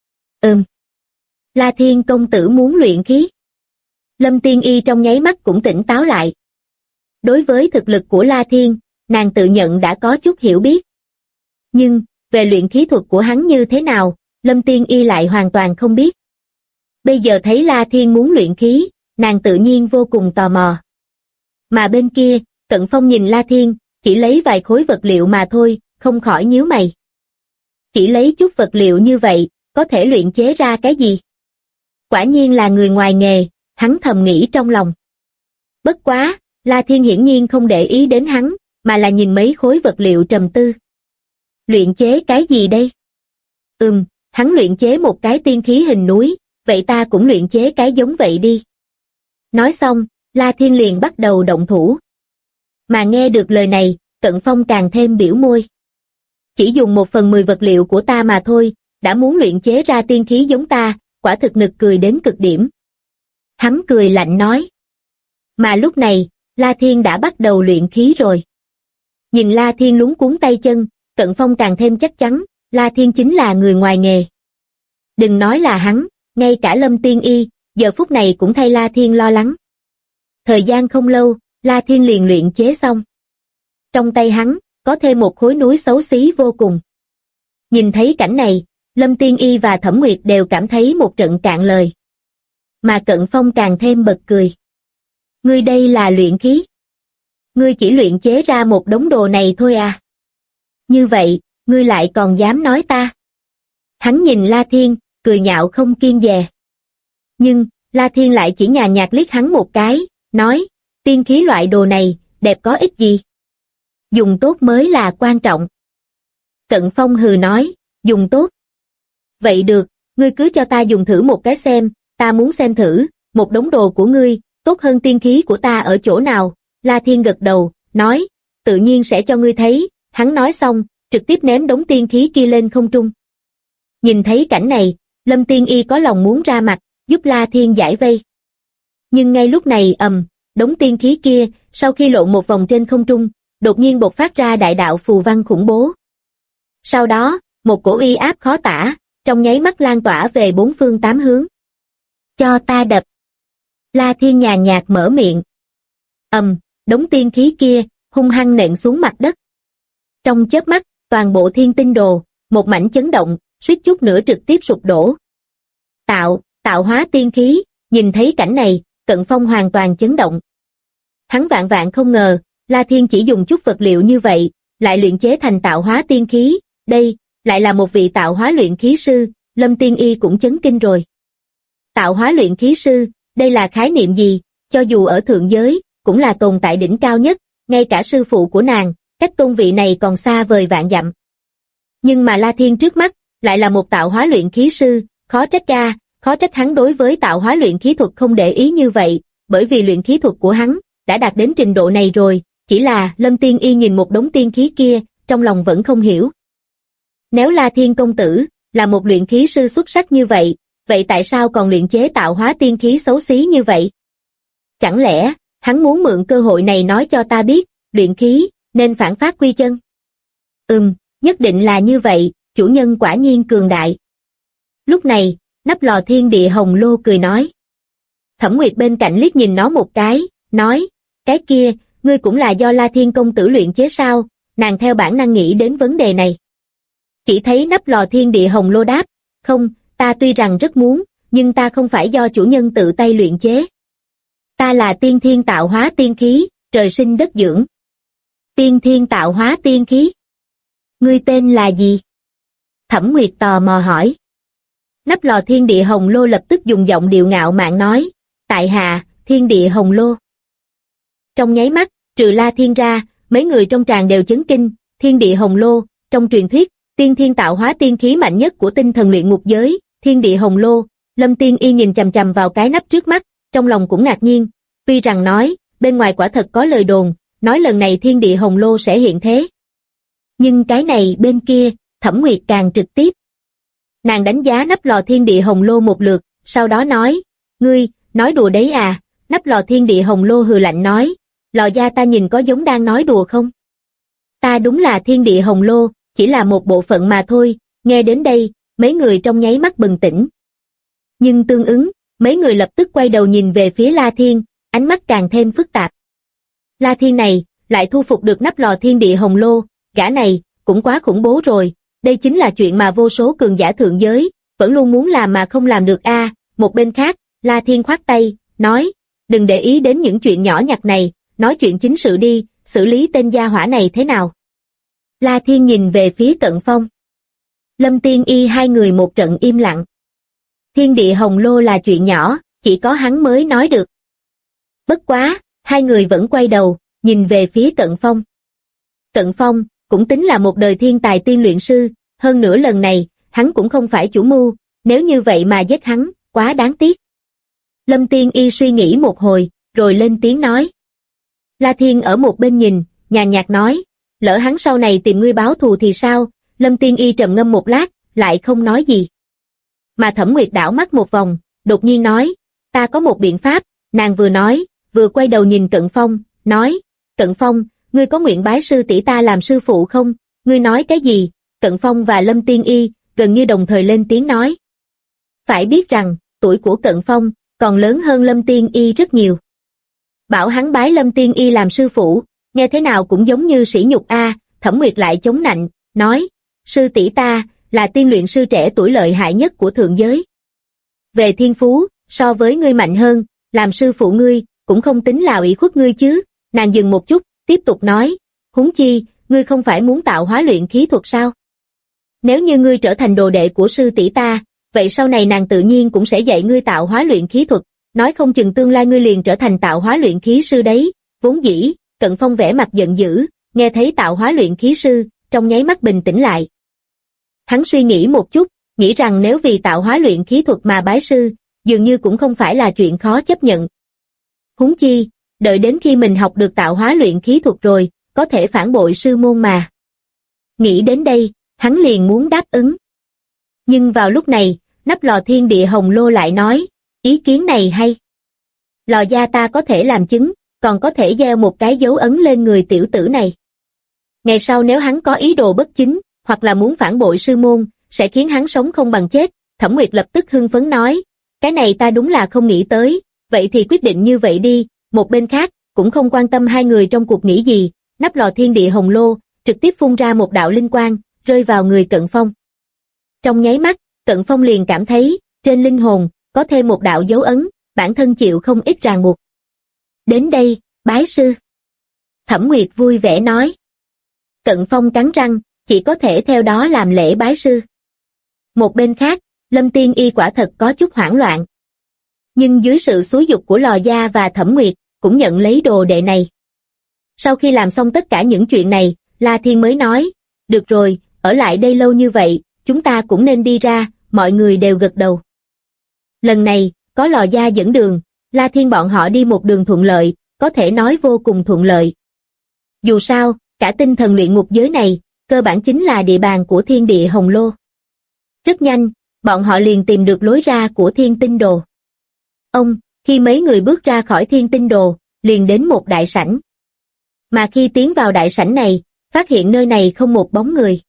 La Thiên công tử muốn luyện khí. Lâm Tiên Y trong nháy mắt cũng tỉnh táo lại. Đối với thực lực của La Thiên, nàng tự nhận đã có chút hiểu biết. Nhưng, về luyện khí thuật của hắn như thế nào, Lâm Tiên Y lại hoàn toàn không biết. Bây giờ thấy La Thiên muốn luyện khí, nàng tự nhiên vô cùng tò mò. Mà bên kia, Cận Phong nhìn La Thiên, chỉ lấy vài khối vật liệu mà thôi, không khỏi nhíu mày. Chỉ lấy chút vật liệu như vậy, có thể luyện chế ra cái gì? Quả nhiên là người ngoài nghề, hắn thầm nghĩ trong lòng. Bất quá, La Thiên hiển nhiên không để ý đến hắn, mà là nhìn mấy khối vật liệu trầm tư. Luyện chế cái gì đây? Hắn luyện chế một cái tiên khí hình núi, vậy ta cũng luyện chế cái giống vậy đi. Nói xong, La Thiên liền bắt đầu động thủ. Mà nghe được lời này, Cận Phong càng thêm biểu môi. Chỉ dùng 1/10 vật liệu của ta mà thôi, đã muốn luyện chế ra tiên khí giống ta, quả thực nực cười đến cực điểm. Hắn cười lạnh nói. Mà lúc này, La Thiên đã bắt đầu luyện khí rồi. Nhìn La Thiên luống cuống tay chân, Cận Phong càng thêm chắc chắn, La Thiên chính là người ngoài nghề. Đừng nói là hắn, ngay cả Lâm Tiên Y, giờ phút này cũng thay La Thiên lo lắng. Thời gian không lâu, La Thiên liền luyện chế xong. Trong tay hắn, có thêm một khối núi xấu xí vô cùng. Nhìn thấy cảnh này, Lâm Tiên Y và Thẩm Nguyệt đều cảm thấy một trận cạn lời. Mà Cận Phong càng thêm bật cười. Ngươi đây là luyện khí. Ngươi chỉ luyện chế ra một đống đồ này thôi à? Như vậy, ngươi lại còn dám nói ta? Hắn nhìn La Thiên, cười nhạo không kiêng dè. Nhưng, La Thiên lại chỉ nhàn nhạt liếc hắn một cái, nói, tiên khí loại đồ này, đẹp có ích gì? Dùng tốt mới là quan trọng. Cận Phong hừ nói, dùng tốt. Vậy được, ngươi cứ cho ta dùng thử một cái xem, ta muốn xem thử, một đống đồ của ngươi, tốt hơn tiên khí của ta ở chỗ nào? La Thiên gật đầu, nói, tự nhiên sẽ cho ngươi thấy. Hắn nói xong, trực tiếp ném đống tiên khí kia lên không trung. Nhìn thấy cảnh này, Lâm Tiên Y có lòng muốn ra mặt, giúp La Thiên giải vây. Nhưng ngay lúc này đống tiên khí kia, sau khi lộn một vòng trên không trung, đột nhiên bộc phát ra đại đạo phù văn khủng bố. Sau đó, một cổ uy áp khó tả, trong nháy mắt lan tỏa về 4 phương 8 hướng. Cho ta đập. La Thiên nhàn nhạt mở miệng. Đống tiên khí kia, hung hăng nện xuống mặt đất. Trong chớp mắt, toàn bộ thiên tinh đồ, một mảnh chấn động, suýt chút nữa trực tiếp sụp đổ. Tạo hóa tiên khí, nhìn thấy cảnh này, Cận Phong hoàn toàn chấn động. Hắn vạn vạn không ngờ, La Thiên chỉ dùng chút vật liệu như vậy, lại luyện chế thành tạo hóa tiên khí, đây, lại là một vị tạo hóa luyện khí sư, Lâm Tiên Y cũng chấn kinh rồi. Tạo hóa luyện khí sư, đây là khái niệm gì, cho dù ở thượng giới, cũng là tồn tại đỉnh cao nhất, ngay cả sư phụ của nàng, cách tôn vị này còn xa vời vạn dặm. Nhưng mà La Thiên trước mắt, lại là một tạo hóa luyện khí sư, khó trách hắn đối với tạo hóa luyện khí thuật không để ý như vậy, bởi vì luyện khí thuật của hắn, đã đạt đến trình độ này rồi, chỉ là Lâm Tiên Y nhìn một đống tiên khí kia, trong lòng vẫn không hiểu. Nếu La Thiên công tử, là một luyện khí sư xuất sắc như vậy, vậy tại sao còn luyện chế tạo hóa tiên khí xấu xí như vậy? Chẳng lẽ, hắn muốn mượn cơ hội này nói cho ta biết, luyện khí, nên phản phát quy chân? Nhất định là như vậy, chủ nhân quả nhiên cường đại. Lúc này, nắp lò thiên địa hồng lô cười nói. Thẩm Nguyệt bên cạnh liếc nhìn nó một cái, nói, cái kia, ngươi cũng là do La Thiên công tử luyện chế sao? Nàng theo bản năng nghĩ đến vấn đề này. Chỉ thấy nắp lò thiên địa hồng lô đáp, không, ta tuy rằng rất muốn, nhưng ta không phải do chủ nhân tự tay luyện chế. Ta là tiên thiên tạo hóa tiên khí, trời sinh đất dưỡng. Tiên thiên tạo hóa tiên khí. Ngươi tên là gì? Thẩm Nguyệt tò mò hỏi. Nắp lò thiên địa hồng lô lập tức dùng giọng điệu ngạo mạn nói, tại hạ, thiên địa hồng lô. Trong nháy mắt, trừ La Thiên ra, mấy người trong tràng đều chấn kinh, thiên địa hồng lô, trong truyền thuyết, tiên thiên tạo hóa tiên khí mạnh nhất của tinh thần luyện ngục giới, thiên địa hồng lô. Lâm Tiên Y nhìn chằm chằm vào cái nắp trước mắt, trong lòng cũng ngạc nhiên, tuy rằng nói, bên ngoài quả thật có lời đồn, nói lần này thiên địa hồng lô sẽ hiện thế. Nhưng cái này bên kia, Thẩm Nguyệt càng trực tiếp. Nàng đánh giá nắp lò thiên địa hồng lô một lượt, sau đó nói, ngươi, nói đùa đấy à? Nắp lò thiên địa hồng lô hừ lạnh nói, lò gia ta nhìn có giống đang nói đùa không? Ta đúng là thiên địa hồng lô, chỉ là một bộ phận mà thôi. Nghe đến đây, mấy người trong nháy mắt bừng tỉnh. Nhưng tương ứng, mấy người lập tức quay đầu nhìn về phía La Thiên, ánh mắt càng thêm phức tạp. La Thiên này, lại thu phục được nắp lò thiên địa hồng lô, gã này, cũng quá khủng bố rồi, đây chính là chuyện mà vô số cường giả thượng giới, vẫn luôn muốn làm mà không làm được a. Một bên khác, La Thiên khoát tay, nói, đừng để ý đến những chuyện nhỏ nhặt này, nói chuyện chính sự đi, xử lý tên gia hỏa này thế nào. La Thiên nhìn về phía Cận Phong. Lâm Tiên Y hai người một trận im lặng. Thiên địa hồng lô là chuyện nhỏ, chỉ có hắn mới nói được. Bất quá, hai người vẫn quay đầu, nhìn về phía Cận Phong. Cận Phong, cũng tính là một đời thiên tài tiên luyện sư, hơn nữa lần này, hắn cũng không phải chủ mưu, nếu như vậy mà giết hắn, quá đáng tiếc. Lâm Tiên Y suy nghĩ một hồi, rồi lên tiếng nói. La Thiên ở một bên nhìn, nhàn nhạt nói, lỡ hắn sau này tìm ngươi báo thù thì sao? Lâm Tiên Y trầm ngâm một lát, lại không nói gì. Mà Thẩm Nguyệt đảo mắt một vòng, đột nhiên nói, ta có một biện pháp, nàng vừa nói, vừa quay đầu nhìn Cận Phong, nói, Cận Phong, ngươi có nguyện bái sư tỷ ta làm sư phụ không? Ngươi nói cái gì? Cận Phong và Lâm Tiên Y gần như đồng thời lên tiếng nói. Phải biết rằng, tuổi của Cận Phong còn lớn hơn Lâm Tiên Y rất nhiều. Bảo hắn bái Lâm Tiên Y làm sư phụ, nghe thế nào cũng giống như sỉ nhục a. Thẩm Nguyệt lại chống nạnh, nói, sư tỷ ta là tiên luyện sư trẻ tuổi lợi hại nhất của thượng giới. Về thiên phú, so với ngươi mạnh hơn, làm sư phụ ngươi cũng không tính là ủy khuất ngươi chứ. Nàng dừng một chút, tiếp tục nói, huống chi, ngươi không phải muốn tạo hóa luyện khí thuật sao? Nếu như ngươi trở thành đồ đệ của sư tỷ ta, vậy sau này nàng tự nhiên cũng sẽ dạy ngươi tạo hóa luyện khí thuật, nói không chừng tương lai ngươi liền trở thành tạo hóa luyện khí sư đấy. Vốn dĩ, Cận Phong vẻ mặt giận dữ, nghe thấy tạo hóa luyện khí sư, trong nháy mắt bình tĩnh lại. Hắn suy nghĩ một chút, nghĩ rằng nếu vì tạo hóa luyện khí thuật mà bái sư, dường như cũng không phải là chuyện khó chấp nhận. Huống chi, đợi đến khi mình học được tạo hóa luyện khí thuật rồi, có thể phản bội sư môn mà. Nghĩ đến đây, hắn liền muốn đáp ứng. Nhưng vào lúc này, nắp lò thiên địa hồng lô lại nói, ý kiến này hay. Lò gia ta có thể làm chứng, còn có thể gieo một cái dấu ấn lên người tiểu tử này. Ngày sau nếu hắn có ý đồ bất chính, hoặc là muốn phản bội sư môn, sẽ khiến hắn sống không bằng chết. Thẩm Nguyệt lập tức hưng phấn nói, cái này ta đúng là không nghĩ tới, vậy thì quyết định như vậy đi. Một bên khác, cũng không quan tâm hai người trong cuộc nghĩ gì, nắp lò thiên địa hồng lô, trực tiếp phun ra một đạo linh quang, rơi vào người Cận Phong. Trong nháy mắt, Cận Phong liền cảm thấy, trên linh hồn, có thêm một đạo dấu ấn, bản thân chịu không ít ràng buộc. Đến đây, bái sư. Thẩm Nguyệt vui vẻ nói. Cận Phong cắn răng, chỉ có thể theo đó làm lễ bái sư. Một bên khác, Lâm Tiên Y quả thật có chút hoảng loạn. Nhưng dưới sự xúi giục của Lò Gia và Thẩm Nguyệt, cũng nhận lấy đồ đệ này. Sau khi làm xong tất cả những chuyện này, La Thiên mới nói, được rồi, ở lại đây lâu như vậy, chúng ta cũng nên đi ra. Mọi người đều gật đầu. Lần này, có Lò Gia dẫn đường, La Thiên bọn họ đi một đường thuận lợi, có thể nói vô cùng thuận lợi. Dù sao, cả tinh thần luyện ngục giới này, cơ bản chính là địa bàn của thiên địa hồng lô. Rất nhanh, bọn họ liền tìm được lối ra của thiên tinh đồ. Khi mấy người bước ra khỏi thiên tinh đồ, liền đến một đại sảnh. Mà khi tiến vào đại sảnh này, phát hiện nơi này không một bóng người.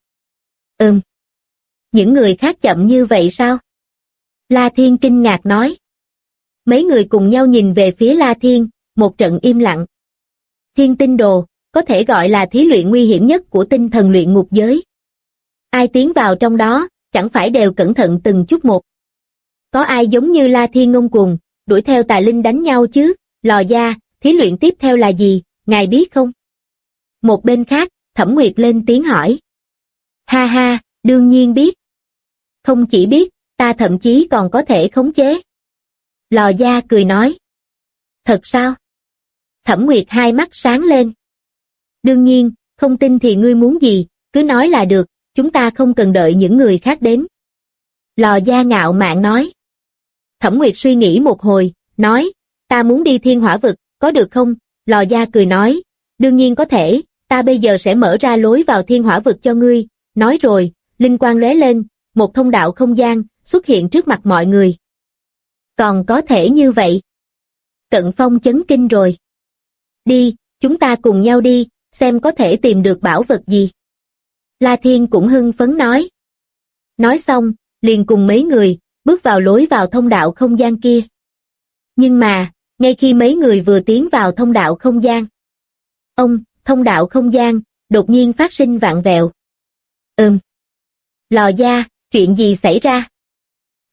Những người khác chậm như vậy sao? La Thiên kinh ngạc nói. Mấy người cùng nhau nhìn về phía La Thiên, một trận im lặng. Thiên tinh đồ, có thể gọi là thí luyện nguy hiểm nhất của tinh thần luyện ngục giới. Ai tiến vào trong đó, chẳng phải đều cẩn thận từng chút một. Có ai giống như La Thiên ngông cuồng, đuổi theo tà linh đánh nhau chứ? Lò Gia, thí luyện tiếp theo là gì, ngài biết không? Một bên khác, Thẩm Nguyệt lên tiếng hỏi. Ha ha, đương nhiên biết. Không chỉ biết, ta thậm chí còn có thể khống chế. Lò Gia cười nói. Thật sao? Thẩm Nguyệt hai mắt sáng lên. Đương nhiên, không tin thì ngươi muốn gì, cứ nói là được, chúng ta không cần đợi những người khác đến. Lò Gia ngạo mạn nói. Thẩm Nguyệt suy nghĩ một hồi, nói, ta muốn đi thiên hỏa vực, có được không? Lò Gia cười nói, đương nhiên có thể, ta bây giờ sẽ mở ra lối vào thiên hỏa vực cho ngươi. Nói rồi, linh quang lóe lên, một thông đạo không gian xuất hiện trước mặt mọi người. Còn có thể như vậy? Cận Phong chấn kinh rồi. Đi, chúng ta cùng nhau đi, xem có thể tìm được bảo vật gì. La Thiên cũng hưng phấn nói. Nói xong, liền cùng mấy người, bước vào lối vào thông đạo không gian kia. Nhưng mà, ngay khi mấy người vừa tiến vào thông đạo không gian, thông đạo không gian, đột nhiên phát sinh vạn vẹo. Lò Gia, chuyện gì xảy ra?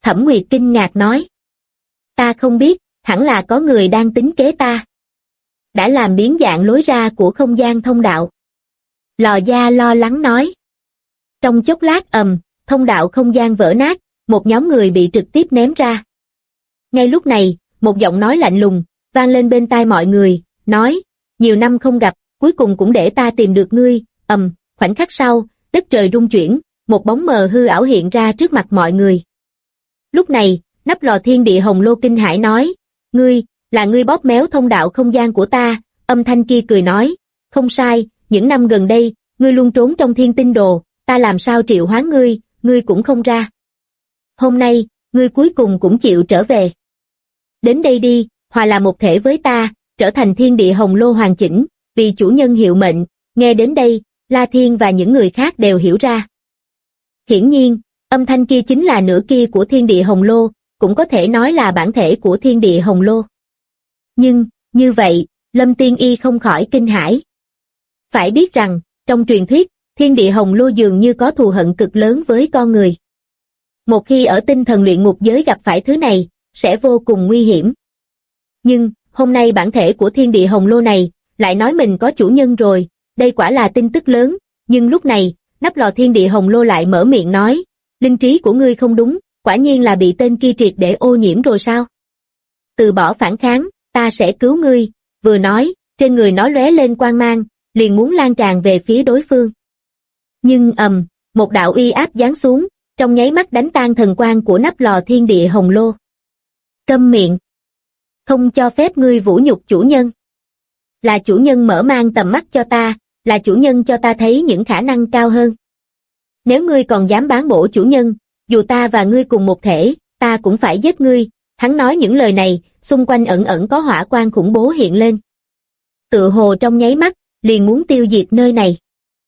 Thẩm Nguyệt kinh ngạc nói. Ta không biết, hẳn là có người đang tính kế ta. Đã làm biến dạng lối ra của không gian thông đạo. Lò Gia lo lắng nói. Trong chốc lát thông đạo không gian vỡ nát, một nhóm người bị trực tiếp ném ra. Ngay lúc này, một giọng nói lạnh lùng, vang lên bên tai mọi người, nói, nhiều năm không gặp, cuối cùng cũng để ta tìm được ngươi, khoảnh khắc sau, đất trời rung chuyển, một bóng mờ hư ảo hiện ra trước mặt mọi người. Lúc này, nắp lò thiên địa hồng lô kinh hãi nói, là ngươi bóp méo thông đạo không gian của ta, âm thanh kia cười nói, không sai, những năm gần đây, ngươi luôn trốn trong thiên tinh đồ, ta làm sao triệu hoán ngươi cũng không ra. Hôm nay, ngươi cuối cùng cũng chịu trở về. Đến đây đi, hòa là một thể với ta, trở thành thiên địa hồng lô hoàn chỉnh, vì chủ nhân hiệu mệnh, nghe đến đây, La Thiên và những người khác đều hiểu ra. Hiển nhiên, âm thanh kia chính là nửa kia của thiên địa hồng lô, cũng có thể nói là bản thể của thiên địa hồng lô. Nhưng, như vậy, Lâm Tiên Y không khỏi kinh hãi. Phải biết rằng, trong truyền thuyết, thiên địa hồng lô dường như có thù hận cực lớn với con người. Một khi ở tinh thần luyện ngục giới gặp phải thứ này, sẽ vô cùng nguy hiểm. Nhưng, hôm nay bản thể của thiên địa hồng lô này, lại nói mình có chủ nhân rồi, đây quả là tin tức lớn, nhưng lúc này, nắp lò thiên địa hồng lô lại mở miệng nói, linh trí của ngươi không đúng, quả nhiên là bị tên kia triệt để ô nhiễm rồi sao? Từ bỏ phản kháng, ta sẽ cứu ngươi, vừa nói, trên người nó lóe lên quang mang, liền muốn lan tràn về phía đối phương. Nhưng một đạo uy áp giáng xuống, trong nháy mắt đánh tan thần quang của nắp lò thiên địa hồng lô. Câm miệng! Không cho phép ngươi vũ nhục chủ nhân. Là chủ nhân mở mang tầm mắt cho ta, là chủ nhân cho ta thấy những khả năng cao hơn. Nếu ngươi còn dám bán bổ chủ nhân, dù ta và ngươi cùng một thể, ta cũng phải giết ngươi. Hắn nói những lời này, xung quanh ẩn ẩn có hỏa quang khủng bố hiện lên. Tựa hồ trong nháy mắt, liền muốn tiêu diệt nơi này.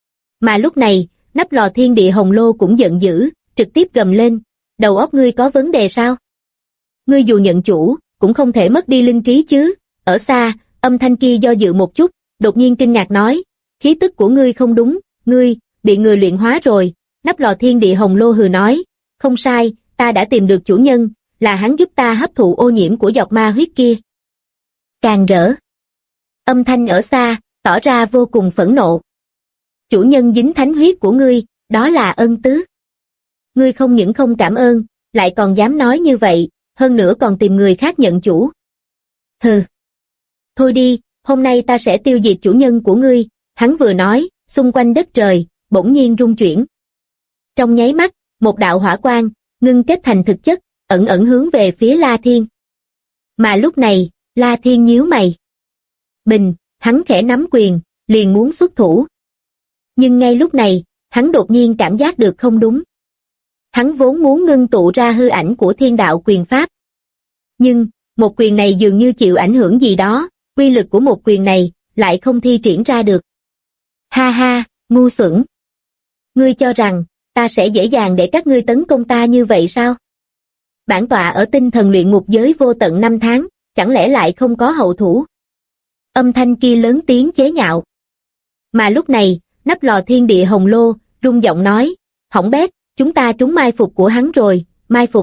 Mà lúc này, nắp lò thiên địa hồng lô cũng giận dữ, trực tiếp gầm lên, đầu óc ngươi có vấn đề sao? Ngươi dù nhận chủ, cũng không thể mất đi linh trí chứ. Ở xa, âm thanh kia do dự một chút, đột nhiên kinh ngạc nói, khí tức của ngươi không đúng, ngươi, bị người luyện hóa rồi. Nắp lò thiên địa hồng lô hừ nói, không sai, ta đã tìm được chủ nhân, là hắn giúp ta hấp thụ ô nhiễm của giọt ma huyết kia. Càng rỡ. Âm thanh ở xa, tỏ ra vô cùng phẫn nộ. Chủ nhân dính thánh huyết của ngươi, đó là ân tứ. Ngươi không những không cảm ơn, lại còn dám nói như vậy, hơn nữa còn tìm người khác nhận chủ. Hừ. Thôi đi, hôm nay ta sẽ tiêu diệt chủ nhân của ngươi, hắn vừa nói, xung quanh đất trời, bỗng nhiên rung chuyển. Trong nháy mắt, một đạo hỏa quang, ngưng kết thành thực chất, ẩn ẩn hướng về phía La Thiên. Mà lúc này, La Thiên nhíu mày. Bình, hắn khẽ nắm quyền, liền muốn xuất thủ. Nhưng ngay lúc này, hắn đột nhiên cảm giác được không đúng. Hắn vốn muốn ngưng tụ ra hư ảnh của thiên đạo quyền pháp. Nhưng, một quyền này dường như chịu ảnh hưởng gì đó, uy lực của một quyền này, lại không thi triển ra được. Ha ha, ngu xuẩn. Ngươi cho rằng, ta sẽ dễ dàng để các ngươi tấn công ta như vậy sao? Bản tọa ở tinh thần luyện ngục giới vô tận 5 tháng, chẳng lẽ lại không có hậu thủ? Âm thanh kia lớn tiếng chế nhạo. Mà lúc này, nắp lò thiên địa hồng lô, rung giọng nói, hỏng bét, chúng ta trúng mai phục của hắn rồi, mai phục.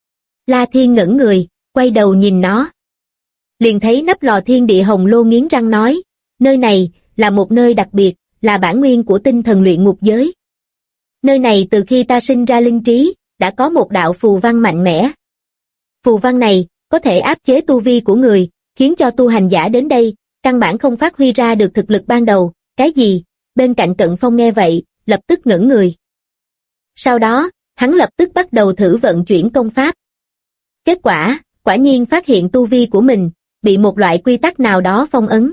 La Thiên ngẩn người, quay đầu nhìn nó. Liền thấy nắp lò thiên địa hồng lô nghiến răng nói, nơi này, là một nơi đặc biệt, là bản nguyên của tinh thần luyện ngục giới. Nơi này từ khi ta sinh ra linh trí, đã có một đạo phù văn mạnh mẽ. Phù văn này, có thể áp chế tu vi của người, khiến cho tu hành giả đến đây, căn bản không phát huy ra được thực lực ban đầu. Cái gì? Bên cạnh Cận Phong nghe vậy, lập tức ngẩn người. Sau đó, hắn lập tức bắt đầu thử vận chuyển công pháp. Kết quả, quả nhiên phát hiện tu vi của mình, bị một loại quy tắc nào đó phong ấn.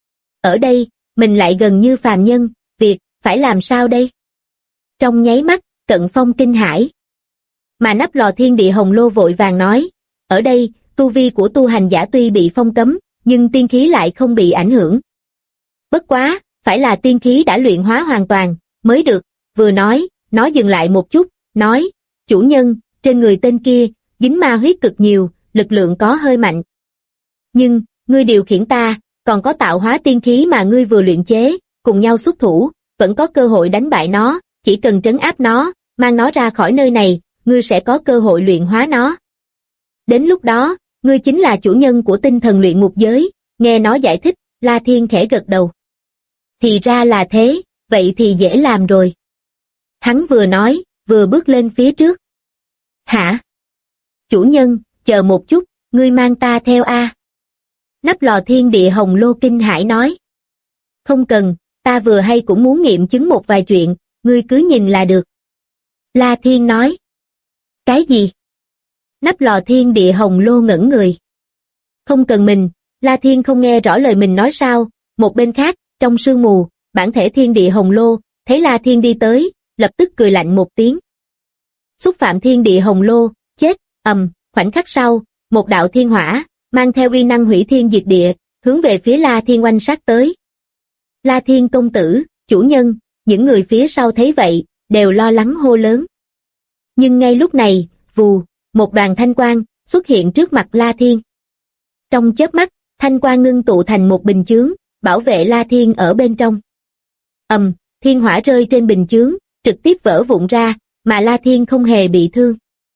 Ở đây, mình lại gần như phàm nhân, việc, phải làm sao đây? Trong nháy mắt, Cận Phong kinh hãi. Mà nắp lò thiên địa hồng lô vội vàng nói, ở đây, tu vi của tu hành giả tuy bị phong cấm, nhưng tiên khí lại không bị ảnh hưởng. Bất quá, phải là tiên khí đã luyện hóa hoàn toàn, mới được, vừa nói, nó dừng lại một chút, nói, chủ nhân, trên người tên kia, dính ma huyết cực nhiều, lực lượng có hơi mạnh. Nhưng, ngươi điều khiển ta, còn có tạo hóa tiên khí mà ngươi vừa luyện chế, cùng nhau xuất thủ, vẫn có cơ hội đánh bại nó, chỉ cần trấn áp nó, mang nó ra khỏi nơi này, ngươi sẽ có cơ hội luyện hóa nó. Đến lúc đó, ngươi chính là chủ nhân của tinh thần luyện ngục giới, nghe nó giải thích, La Thiên khẽ gật đầu. Thì ra là thế, vậy thì dễ làm rồi. Hắn vừa nói, vừa bước lên phía trước. Hả? Chủ nhân, chờ một chút, ngươi mang ta theo a. Nắp lò thiên địa hồng lô kinh hãi nói. Không cần, ta vừa hay cũng muốn nghiệm chứng một vài chuyện, ngươi cứ nhìn là được. La Thiên nói. Cái gì? Nắp lò thiên địa hồng lô ngẩn người. Không cần mình, La Thiên không nghe rõ lời mình nói sao, một bên khác, trong sương mù, bản thể thiên địa hồng lô, thấy La Thiên đi tới, lập tức cười lạnh một tiếng. Xúc phạm thiên địa hồng lô, chết, khoảnh khắc sau, một đạo thiên hỏa, mang theo uy năng hủy thiên diệt địa, hướng về phía La Thiên oanh sát tới. La Thiên công tử, chủ nhân, những người phía sau thấy vậy, đều lo lắng hô lớn. Nhưng ngay lúc này, vù, một đoàn thanh quang xuất hiện trước mặt La Thiên. Trong chớp mắt, thanh quang ngưng tụ thành một bình chướng, bảo vệ La Thiên ở bên trong. Thiên hỏa rơi trên bình chướng, trực tiếp vỡ vụn ra, mà La Thiên không hề bị thương.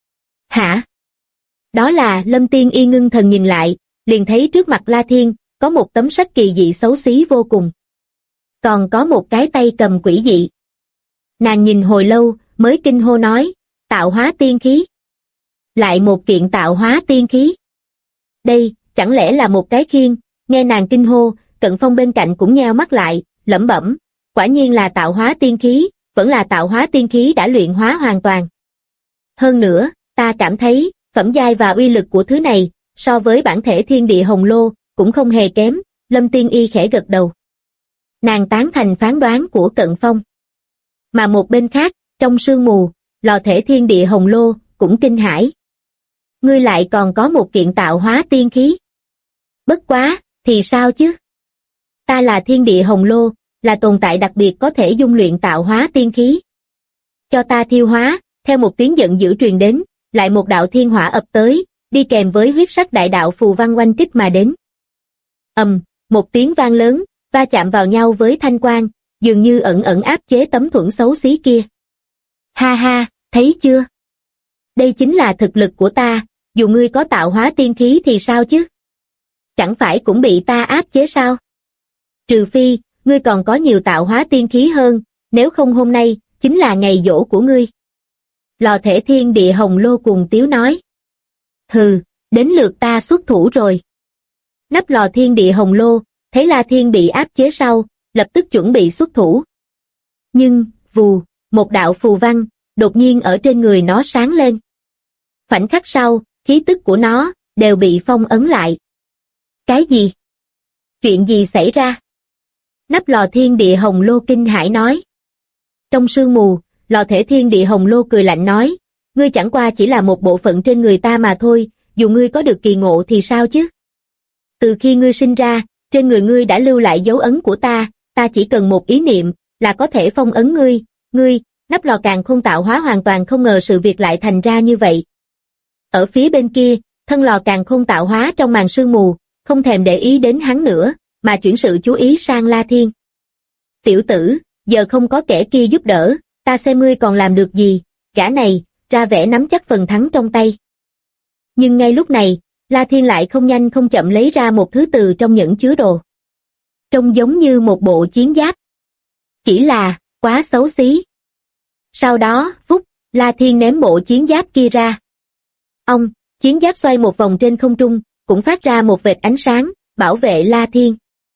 Hả? Đó là Lâm Tiên Y ngưng thần nhìn lại, liền thấy trước mặt La Thiên, có một tấm sách kỳ dị xấu xí vô cùng. Còn có một cái tay cầm quỷ dị. Nàng nhìn hồi lâu, mới kinh hô nói, tạo hóa tiên khí. Lại một kiện tạo hóa tiên khí. Đây, chẳng lẽ là một cái khiên, nghe nàng kinh hô, Cận Phong bên cạnh cũng nheo mắt lại, lẩm bẩm, quả nhiên là tạo hóa tiên khí, vẫn là tạo hóa tiên khí đã luyện hóa hoàn toàn. Hơn nữa, ta cảm thấy, phẩm giai và uy lực của thứ này, so với bản thể thiên địa hồng lô, cũng không hề kém, Lâm Tiên Y khẽ gật đầu. Nàng tán thành phán đoán của Cận Phong. Mà một bên khác, trong sương mù, lò thể thiên địa hồng lô, cũng kinh hãi. Ngươi lại còn có một kiện tạo hóa tiên khí. Bất quá, thì sao chứ? Ta là thiên địa hồng lô, là tồn tại đặc biệt có thể dung luyện tạo hóa tiên khí. Cho ta thiêu hóa, theo một tiếng giận dữ truyền đến, lại một đạo thiên hỏa ập tới, đi kèm với huyết sắc đại đạo phù văn oanh kích mà đến. Một tiếng vang lớn, va chạm vào nhau với thanh quang, dường như ẩn ẩn áp chế tấm thuẫn xấu xí kia. Ha ha, thấy chưa? Đây chính là thực lực của ta, dù ngươi có tạo hóa tiên khí thì sao chứ? Chẳng phải cũng bị ta áp chế sao? Trừ phi, ngươi còn có nhiều tạo hóa tiên khí hơn, nếu không hôm nay, chính là ngày giỗ của ngươi. Lò thể thiên địa hồng lô cùng tiếu nói. Hừ, đến lượt ta xuất thủ rồi. Nắp lò thiên địa hồng lô, thấy La Thiên bị áp chế sau, lập tức chuẩn bị xuất thủ. Nhưng, vù, một đạo phù văn, đột nhiên ở trên người nó sáng lên. Khoảnh khắc sau, khí tức của nó, đều bị phong ấn lại. Cái gì? Chuyện gì xảy ra? Nắp lò thiên địa hồng lô kinh hãi nói. Trong sương mù, lò thể thiên địa hồng lô cười lạnh nói, ngươi chẳng qua chỉ là một bộ phận trên người ta mà thôi, dù ngươi có được kỳ ngộ thì sao chứ? Từ khi ngươi sinh ra, trên người ngươi đã lưu lại dấu ấn của ta chỉ cần một ý niệm, là có thể phong ấn ngươi, nắp lò càn khôn tạo hóa hoàn toàn không ngờ sự việc lại thành ra như vậy. Ở phía bên kia, thân lò càn khôn tạo hóa trong màn sương mù, không thèm để ý đến hắn nữa, mà chuyển sự chú ý sang La Thiên. Tiểu tử, giờ không có kẻ kia giúp đỡ, ta xem ngươi còn làm được gì, gã này, ra vẻ nắm chắc phần thắng trong tay. Nhưng ngay lúc này, La Thiên lại không nhanh không chậm lấy ra một thứ từ trong nhẫn chứa đồ. Trông giống như một bộ chiến giáp. Chỉ là, quá xấu xí. Sau đó, La Thiên ném bộ chiến giáp kia ra. Chiến giáp xoay một vòng trên không trung, cũng phát ra một vệt ánh sáng, bảo vệ La Thiên.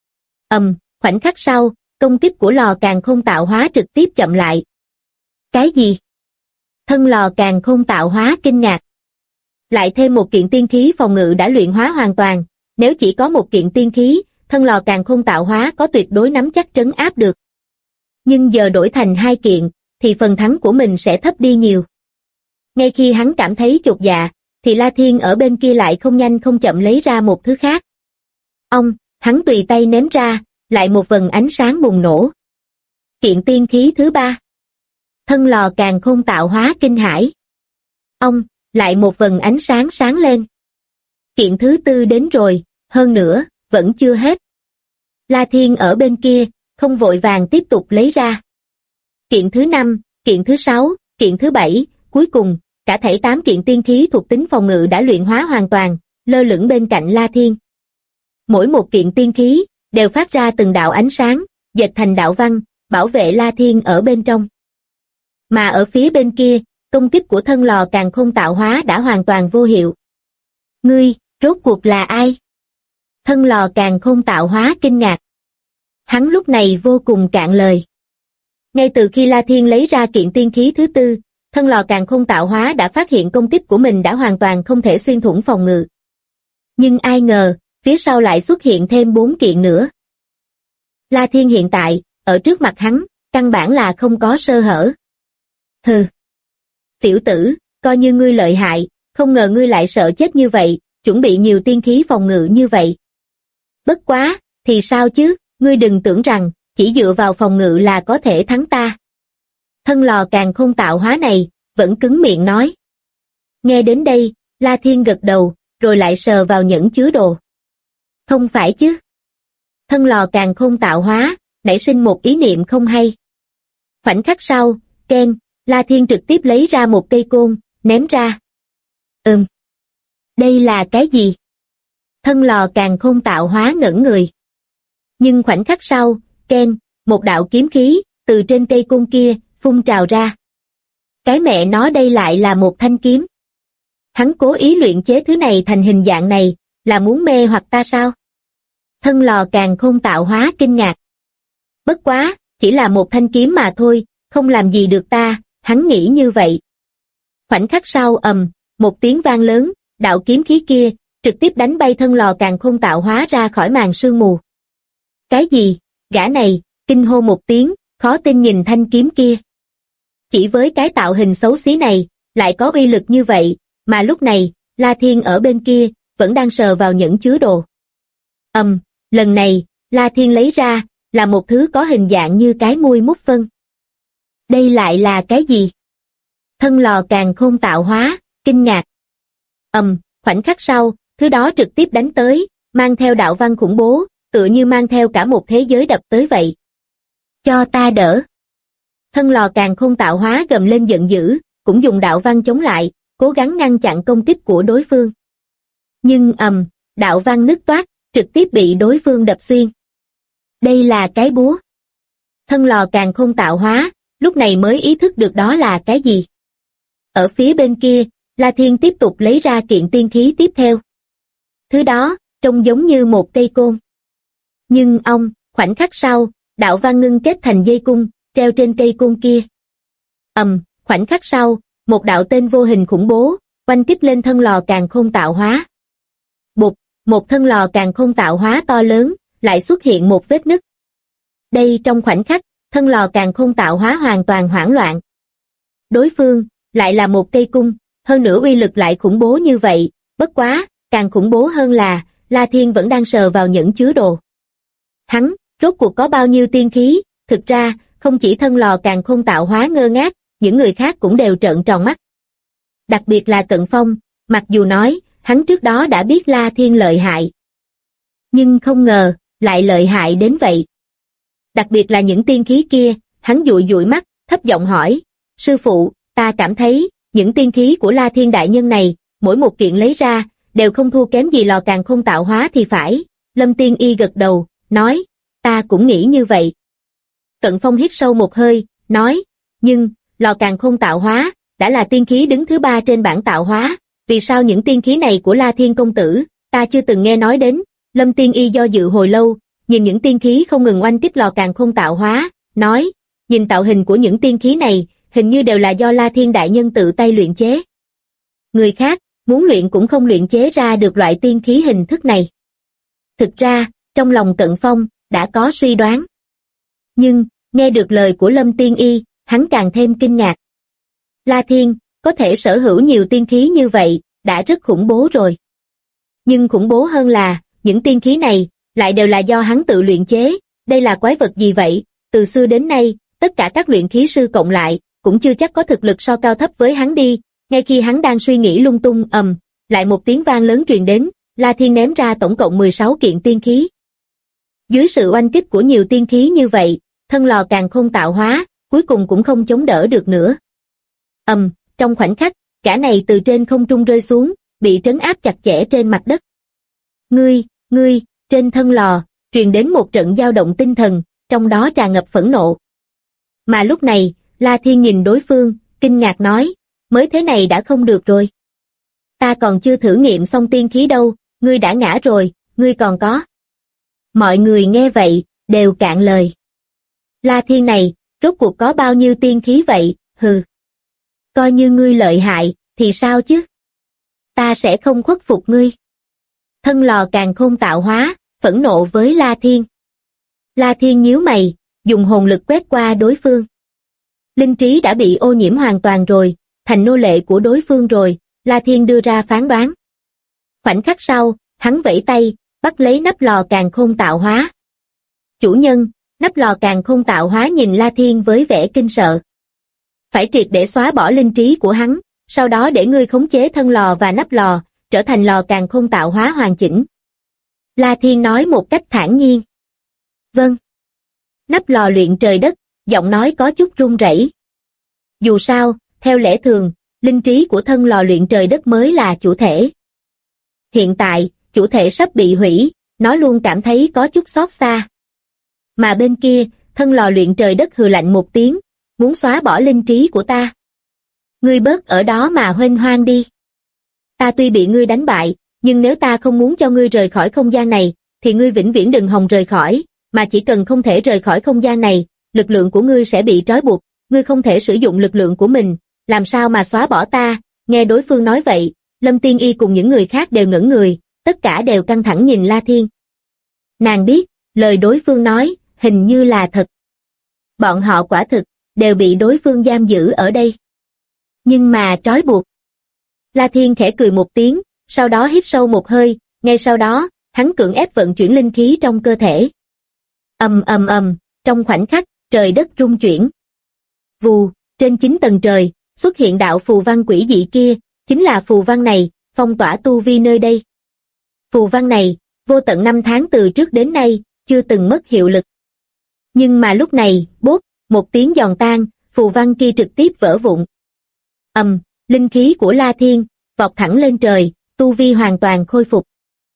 Khoảnh khắc sau, công kích của lò càn khôn tạo hóa trực tiếp chậm lại. Cái gì? Thân lò càn khôn tạo hóa kinh ngạc. Lại thêm một kiện tiên khí phòng ngự đã luyện hóa hoàn toàn, nếu chỉ có một kiện tiên khí, thân lò càn khôn tạo hóa có tuyệt đối nắm chắc trấn áp được. Nhưng giờ đổi thành 2 kiện, thì phần thắng của mình sẽ thấp đi nhiều. Ngay khi hắn cảm thấy chột dạ, thì La Thiên ở bên kia lại không nhanh không chậm lấy ra một thứ khác. Hắn tùy tay ném ra, lại một vầng ánh sáng bùng nổ. Kiện tiên khí thứ 3. Thân lò càn khôn tạo hóa kinh hãi. Lại một vầng ánh sáng sáng lên. Kiện thứ 4 đến rồi, hơn nữa, vẫn chưa hết. La Thiên ở bên kia, không vội vàng tiếp tục lấy ra. Kiện thứ 5, kiện thứ 6, kiện thứ 7, cuối cùng, cả thảy 8 kiện tiên khí thuộc tính phòng ngự đã luyện hóa hoàn toàn, lơ lửng bên cạnh La Thiên. Mỗi một kiện tiên khí đều phát ra từng đạo ánh sáng, dệt thành đạo văn, bảo vệ La Thiên ở bên trong. Mà ở phía bên kia, công kích của thân lò càn khôn tạo hóa đã hoàn toàn vô hiệu. Ngươi, rốt cuộc là ai? Thân lò càn khôn tạo hóa kinh ngạc. Hắn lúc này vô cùng cạn lời. Ngay từ khi La Thiên lấy ra kiện tiên khí thứ tư, thân lò càn khôn tạo hóa đã phát hiện công kích của mình đã hoàn toàn không thể xuyên thủng phòng ngự. Nhưng ai ngờ, phía sau lại xuất hiện thêm 4 kiện nữa. La Thiên hiện tại, ở trước mặt hắn, căn bản là không có sơ hở. Hừ. Tiểu tử, coi như ngươi lợi hại, không ngờ ngươi lại sợ chết như vậy, chuẩn bị nhiều tiên khí phòng ngự như vậy. Bất quá, thì sao chứ, ngươi đừng tưởng rằng, chỉ dựa vào phòng ngự là có thể thắng ta. Thân lò càn khôn tạo hóa này, vẫn cứng miệng nói. Nghe đến đây, La Thiên gật đầu, rồi lại sờ vào nhẫn chứa đồ. Không phải chứ. Thân lò càn khôn tạo hóa, nảy sinh một ý niệm không hay. Khoảnh khắc sau, keng, La Thiên trực tiếp lấy ra một cây côn, ném ra. Đây là cái gì? Thân lò càn khôn tạo hóa ngẩn người. Nhưng khoảnh khắc sau, keng, một đạo kiếm khí, từ trên cây côn kia, phun trào ra. Cái mẹ nó đây lại là một thanh kiếm. Hắn cố ý luyện chế thứ này thành hình dạng này, là muốn mê hoặc ta sao? Thân lò càn khôn tạo hóa kinh ngạc. Bất quá, chỉ là một thanh kiếm mà thôi, không làm gì được ta, hắn nghĩ như vậy. Khoảnh khắc sau một tiếng vang lớn, đạo kiếm khí kia, trực tiếp đánh bay thân lò càn khôn tạo hóa ra khỏi màn sương mù. Cái gì? Gã này, kinh hô một tiếng, khó tin nhìn thanh kiếm kia. Chỉ với cái tạo hình xấu xí này, lại có uy lực như vậy, mà lúc này, La Thiên ở bên kia, vẫn đang sờ vào nhẫn chứa đồ. Lần này, La Thiên lấy ra, là một thứ có hình dạng như cái muôi mút phân. Đây lại là cái gì? Thân lò càn khôn tạo hóa, kinh ngạc. Khoảnh khắc sau, thứ đó trực tiếp đánh tới, mang theo đạo văn khủng bố, tựa như mang theo cả một thế giới đập tới vậy. Cho ta đỡ. Thân lò càn khôn tạo hóa gầm lên giận dữ, cũng dùng đạo văn chống lại, cố gắng ngăn chặn công kích của đối phương. Nhưng đạo văn nứt toác, trực tiếp bị đối phương đập xuyên. Đây là cái búa. Thân lò càn khôn tạo hóa, lúc này mới ý thức được đó là cái gì. Ở phía bên kia, La Thiên tiếp tục lấy ra kiện tiên khí tiếp theo. Thứ đó, trông giống như một cây côn. Nhưng khoảnh khắc sau, đạo văn ngưng kết thành dây cung, treo trên cây côn kia. Khoảnh khắc sau, một đạo tên vô hình khủng bố, oanh kích lên thân lò càn khôn tạo hóa. Bụp, một thân lò càn khôn tạo hóa to lớn, lại xuất hiện một vết nứt. Đây trong khoảnh khắc, thân lò càn khôn tạo hóa hoàn toàn hoảng loạn. Đối phương, lại là một cây cung, hơn nữa uy lực lại khủng bố như vậy, bất quá, càng khủng bố hơn là, La Thiên vẫn đang sờ vào nhẫn chứa đồ. Hắn, rốt cuộc có bao nhiêu tiên khí, thực ra, không chỉ thân lò càn khôn tạo hóa ngơ ngác, những người khác cũng đều trợn tròn mắt. Đặc biệt là Cận Phong, mặc dù nói, hắn trước đó đã biết La Thiên lợi hại. Nhưng không ngờ, lại lợi hại đến vậy. Đặc biệt là những tiên khí kia, hắn dụi dụi mắt, thấp giọng hỏi, sư phụ, ta cảm thấy, những tiên khí của La Thiên đại nhân này, mỗi một kiện lấy ra, đều không thua kém gì lò càn khôn tạo hóa thì phải. Lâm Tiên Y gật đầu, nói, ta cũng nghĩ như vậy. Cận Phong hít sâu một hơi, nói, nhưng, lò càn khôn tạo hóa, đã là tiên khí đứng thứ 3 trên bảng tạo hóa, vì sao những tiên khí này của La Thiên công tử, ta chưa từng nghe nói đến. Lâm Tiên Y do dự hồi lâu, nhìn những tiên khí không ngừng oanh kích lò càn khôn tạo hóa, nói, nhìn tạo hình của những tiên khí này, hình như đều là do La Thiên đại nhân tự tay luyện chế. Người khác, muốn luyện cũng không luyện chế ra được loại tiên khí hình thức này. Thực ra, trong lòng Cận Phong, đã có suy đoán. Nhưng, nghe được lời của Lâm Tiên Y, hắn càng thêm kinh ngạc. La Thiên, có thể sở hữu nhiều tiên khí như vậy, đã rất khủng bố rồi. Nhưng khủng bố hơn là, những tiên khí này, lại đều là do hắn tự luyện chế, đây là quái vật gì vậy? Từ xưa đến nay, tất cả các luyện khí sư cộng lại, cũng chưa chắc có thực lực so cao thấp với hắn đi. Ngay khi hắn đang suy nghĩ lung tung, lại một tiếng vang lớn truyền đến, La Thiên ném ra tổng cộng 16 kiện tiên khí. Dưới sự oanh kích của nhiều tiên khí như vậy, thân lò càn khôn tạo hóa, cuối cùng cũng không chống đỡ được nữa. Trong khoảnh khắc, gã này từ trên không trung rơi xuống, bị trấn áp chặt chẽ trên mặt đất. Ngươi, trên thân lò, truyền đến một trận dao động tinh thần, trong đó tràn ngập phẫn nộ. Mà lúc này, La Thiên nhìn đối phương, kinh ngạc nói, mới thế này đã không được rồi. Ta còn chưa thử nghiệm xong tiên khí đâu, ngươi đã ngã rồi, ngươi còn có. Mọi người nghe vậy, đều cạn lời. La Thiên này, rốt cuộc có bao nhiêu tiên khí vậy, hừ. Coi như ngươi lợi hại, thì sao chứ? Ta sẽ không khuất phục ngươi. Thân lò càn khôn tạo hóa, phẫn nộ với La Thiên. La Thiên nhíu mày, dùng hồn lực quét qua đối phương. Linh trí đã bị ô nhiễm hoàn toàn rồi, thành nô lệ của đối phương rồi, La Thiên đưa ra phán đoán. Khoảnh khắc sau, hắn vẫy tay, bắt lấy nắp lò càn khôn tạo hóa. Chủ nhân, nắp lò càn khôn tạo hóa nhìn La Thiên với vẻ kinh sợ. Phải triệt để xóa bỏ linh trí của hắn, sau đó để ngươi khống chế thân lò và nắp lò, trở thành lò càn khôn tạo hóa hoàn chỉnh. La Thiên nói một cách thản nhiên. Vâng. Nắp lò luyện trời đất, giọng nói có chút run rẩy. Dù sao, theo lẽ thường, linh trí của thân lò luyện trời đất mới là chủ thể. Hiện tại, chủ thể sắp bị hủy, nó luôn cảm thấy có chút xót xa. Mà bên kia, thân lò luyện trời đất hừ lạnh một tiếng, muốn xóa bỏ linh trí của ta. Ngươi bớt ở đó mà huênh hoang đi. Ta tuy bị ngươi đánh bại, nhưng nếu ta không muốn cho ngươi rời khỏi không gian này, thì ngươi vĩnh viễn đừng hòng rời khỏi, mà chỉ cần không thể rời khỏi không gian này, lực lượng của ngươi sẽ bị trói buộc, ngươi không thể sử dụng lực lượng của mình, làm sao mà xóa bỏ ta? Nghe đối phương nói vậy, Lâm Tiên Y cùng những người khác đều ngẩn người, tất cả đều căng thẳng nhìn La Thiên. Nàng biết, lời đối phương nói, hình như là thật. Bọn họ quả thực, đều bị đối phương giam giữ ở đây. Nhưng mà trói buộc. La Thiên khẽ cười một tiếng, sau đó hít sâu một hơi, ngay sau đó, hắn cưỡng ép vận chuyển linh khí trong cơ thể. Ầm, trong khoảnh khắc, trời đất rung chuyển. Vù, trên 9 tầng trời, xuất hiện đạo phù văn quỷ dị kia, chính là phù văn này, phong tỏa tu vi nơi đây. Phù văn này, vô tận năm tháng từ trước đến nay, chưa từng mất hiệu lực. Nhưng mà lúc này, bốp, một tiếng giòn tan, phù văn kia trực tiếp vỡ vụn. Linh khí của La Thiên, vọt thẳng lên trời, tu vi hoàn toàn khôi phục.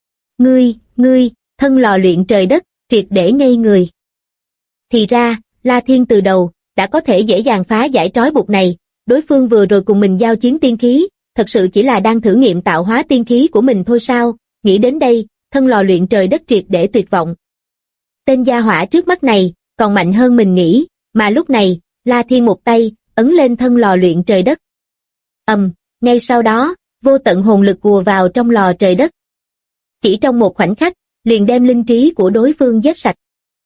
Ngươi, thân lò luyện trời đất, triệt để ngây người. Thì ra, La Thiên từ đầu, đã có thể dễ dàng phá giải trói buộc này, đối phương vừa rồi cùng mình giao chiến tiên khí, thật sự chỉ là đang thử nghiệm tạo hóa tiên khí của mình thôi sao? Nghĩ đến đây, thân lò luyện trời đất triệt để tuyệt vọng. Tên gia hỏa trước mắt này, còn mạnh hơn mình nghĩ, mà lúc này, La Thiên một tay, ấn lên thân lò luyện trời đất. Ngay sau đó, vô tận hồn lực ùa vào trong lò trời đất. Chỉ trong một khoảnh khắc, liền đem linh trí của đối phương giết sạch.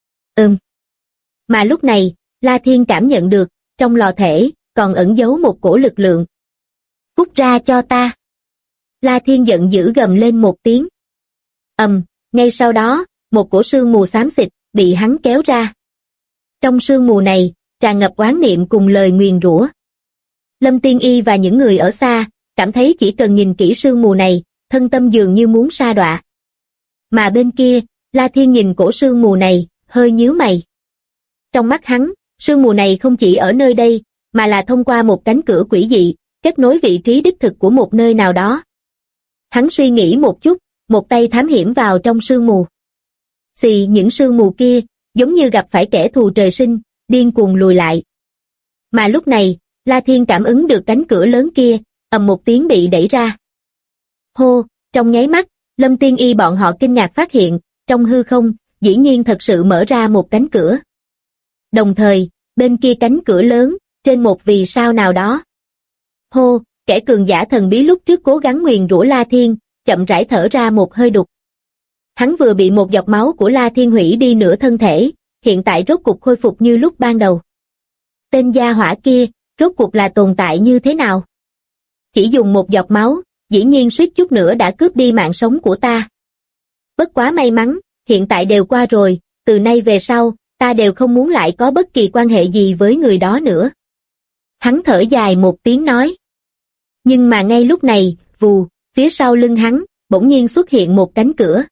Mà lúc này, La Thiên cảm nhận được, trong lò thể, còn ẩn giấu một cổ lực lượng. Cút ra cho ta. La Thiên giận dữ gầm lên một tiếng. Ngay sau đó, một cổ sương mù xám xịt, bị hắn kéo ra. Trong sương mù này, tràn ngập oán niệm cùng lời nguyền rủa. Lâm Tiên Y và những người ở xa, cảm thấy chỉ cần nhìn kỹ sương mù này, thân tâm dường như muốn sa đọa. Mà bên kia, La Thiên nhìn cổ sương mù này, hơi nhíu mày. Trong mắt hắn, sương mù này không chỉ ở nơi đây, mà là thông qua một cánh cửa quỷ dị, kết nối vị trí đích thực của một nơi nào đó. Hắn suy nghĩ một chút, một tay thám hiểm vào trong sương mù. Xì, những sương mù kia, giống như gặp phải kẻ thù trời sinh, điên cuồng lùi lại. Mà lúc này, La Thiên cảm ứng được cánh cửa lớn kia, ầm một tiếng bị đẩy ra. Hô, trong nháy mắt, Lâm Tiên Y bọn họ kinh ngạc phát hiện, trong hư không, dĩ nhiên thật sự mở ra một cánh cửa. Đồng thời, bên kia cánh cửa lớn, trên một vì sao nào đó. Hô, kẻ cường giả thần bí lúc trước cố gắng nguyền rủa La Thiên, chậm rãi thở ra một hơi đục. Hắn vừa bị một giọt máu của La Thiên hủy đi nửa thân thể, hiện tại rốt cục khôi phục như lúc ban đầu. Tên gia hỏa kia, rốt cuộc là tồn tại như thế nào? Chỉ dùng một giọt máu, dĩ nhiên suýt chút nữa đã cướp đi mạng sống của ta. Bất quá may mắn, hiện tại đều qua rồi, từ nay về sau, ta đều không muốn lại có bất kỳ quan hệ gì với người đó nữa. Hắn thở dài một tiếng nói. Nhưng mà ngay lúc này, vù, phía sau lưng hắn, bỗng nhiên xuất hiện một cánh cửa.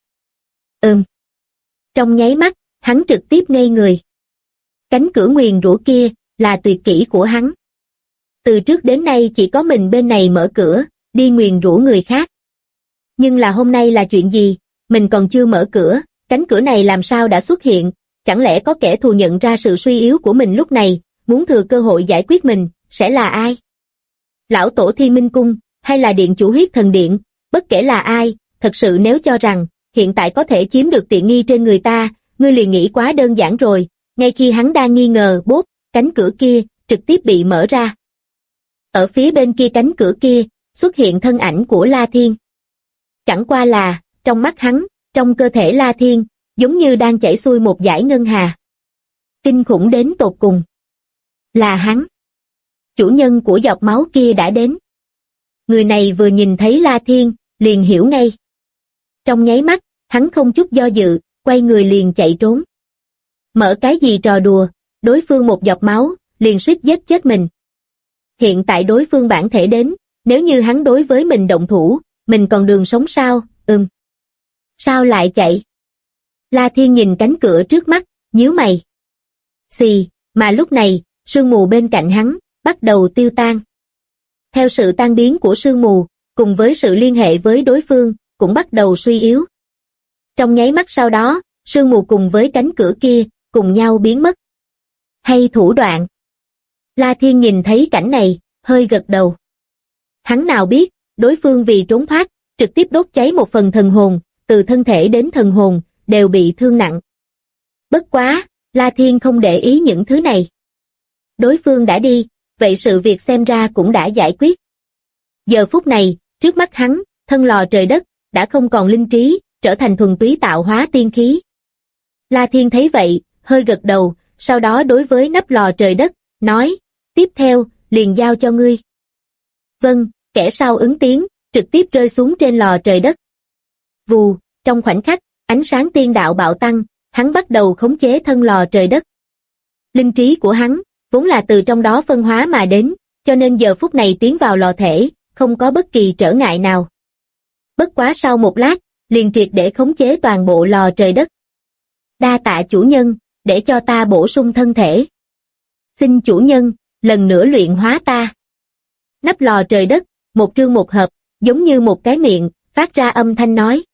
Trong nháy mắt, hắn trực tiếp ngây người. Cánh cửa nguyền rủa kia, là tuyệt kỹ của hắn. từ trước đến nay chỉ có mình bên này mở cửa, đi nguyền rủa người khác. Nhưng là hôm nay là chuyện gì, mình còn chưa mở cửa, cánh cửa này làm sao đã xuất hiện, chẳng lẽ có kẻ thù nhận ra sự suy yếu của mình lúc này, muốn thừa cơ hội giải quyết mình, sẽ là ai? Lão tổ Thiên Minh Cung, hay là điện chủ Huyết Thần Điện, bất kể là ai, thật sự nếu cho rằng, hiện tại có thể chiếm được tiện nghi trên người ta, ngươi liền nghĩ quá đơn giản rồi, ngay khi hắn đang nghi ngờ, bốp, cánh cửa kia, trực tiếp bị mở ra. Ở phía bên kia cánh cửa kia, xuất hiện thân ảnh của La Thiên. Chẳng qua là, trong mắt hắn, trong cơ thể La Thiên, giống như đang chảy xuôi một dải ngân hà. Kinh khủng đến tột cùng. Là hắn. Chủ nhân của giọt máu kia đã đến. Người này vừa nhìn thấy La Thiên, liền hiểu ngay. Trong nháy mắt, hắn không chút do dự, quay người liền chạy trốn. Mở cái gì trò đùa, đối phương một giọt máu, liền suýt giết chết mình. Hiện tại đối phương bản thể đến, nếu như hắn đối với mình động thủ, mình còn đường sống sao, Sao lại chạy? La Thiên nhìn cánh cửa trước mắt, nhíu mày. Xì, mà lúc này, sương mù bên cạnh hắn, bắt đầu tiêu tan. Theo sự tan biến của sương mù, cùng với sự liên hệ với đối phương, cũng bắt đầu suy yếu. Trong nháy mắt sau đó, sương mù cùng với cánh cửa kia, cùng nhau biến mất. Hay thủ đoạn? La Thiên nhìn thấy cảnh này, hơi gật đầu. Hắn nào biết, đối phương vì trốn thoát, trực tiếp đốt cháy một phần thần hồn, từ thân thể đến thần hồn, đều bị thương nặng. Bất quá, La Thiên không để ý những thứ này. Đối phương đã đi, vậy sự việc xem ra cũng đã giải quyết. Giờ phút này, trước mắt hắn, thân lò trời đất, đã không còn linh trí, trở thành thuần túy tạo hóa tiên khí. La Thiên thấy vậy, hơi gật đầu, sau đó đối với nắp lò trời đất, nói, tiếp theo, liền giao cho ngươi. Vâng, kẻ sau ứng tiếng, trực tiếp rơi xuống trên lò trời đất. Vù, trong khoảnh khắc, ánh sáng tiên đạo bạo tăng, hắn bắt đầu khống chế thân lò trời đất. Linh trí của hắn, vốn là từ trong đó phân hóa mà đến, cho nên giờ phút này tiến vào lò thể, không có bất kỳ trở ngại nào. Bất quá sau một lát, liền triệt để khống chế toàn bộ lò trời đất. Đa tạ chủ nhân, để cho ta bổ sung thân thể. Xin chủ nhân, lần nữa luyện hóa ta. Nắp lò trời đất, một trương một hợp, giống như một cái miệng, phát ra âm thanh nói.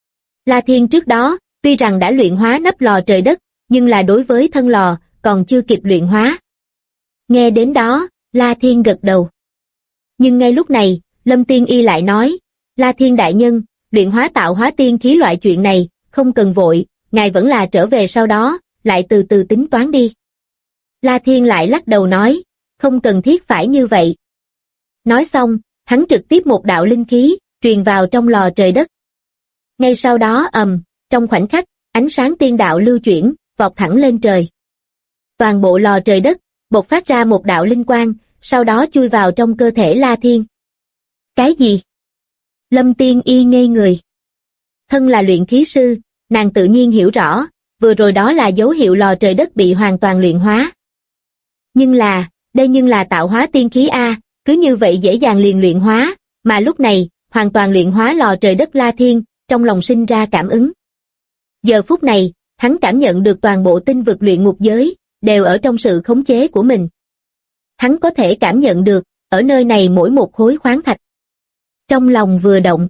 La Thiên trước đó, tuy rằng đã luyện hóa nắp lò trời đất, nhưng là đối với thân lò, còn chưa kịp luyện hóa. Nghe đến đó, La Thiên gật đầu. Nhưng ngay lúc này, Lâm Tiên Y lại nói, La Thiên đại nhân, luyện hóa tạo hóa tiên khí loại chuyện này, không cần vội, ngài vẫn là trở về sau đó, lại từ từ tính toán đi. La Thiên lại lắc đầu nói, không cần thiết phải như vậy. Nói xong, hắn trực tiếp một đạo linh khí, truyền vào trong lò trời đất. Ngay sau đó trong khoảnh khắc, ánh sáng tiên đạo lưu chuyển, vọt thẳng lên trời. Toàn bộ lò trời đất, bộc phát ra một đạo linh quang, sau đó chui vào trong cơ thể La Thiên. Cái gì? Lâm Tiên Y ngây người. Thân là luyện khí sư, nàng tự nhiên hiểu rõ, vừa rồi đó là dấu hiệu lò trời đất bị hoàn toàn luyện hóa. Nhưng là tạo hóa tiên khí A, cứ như vậy dễ dàng liền luyện hóa, mà lúc này, hoàn toàn luyện hóa lò trời đất La Thiên, trong lòng sinh ra cảm ứng. Giờ phút này, hắn cảm nhận được toàn bộ tinh vực luyện ngục giới, đều ở trong sự khống chế của mình. Hắn có thể cảm nhận được, ở nơi này mỗi một khối khoáng thạch. Trong lòng vừa động.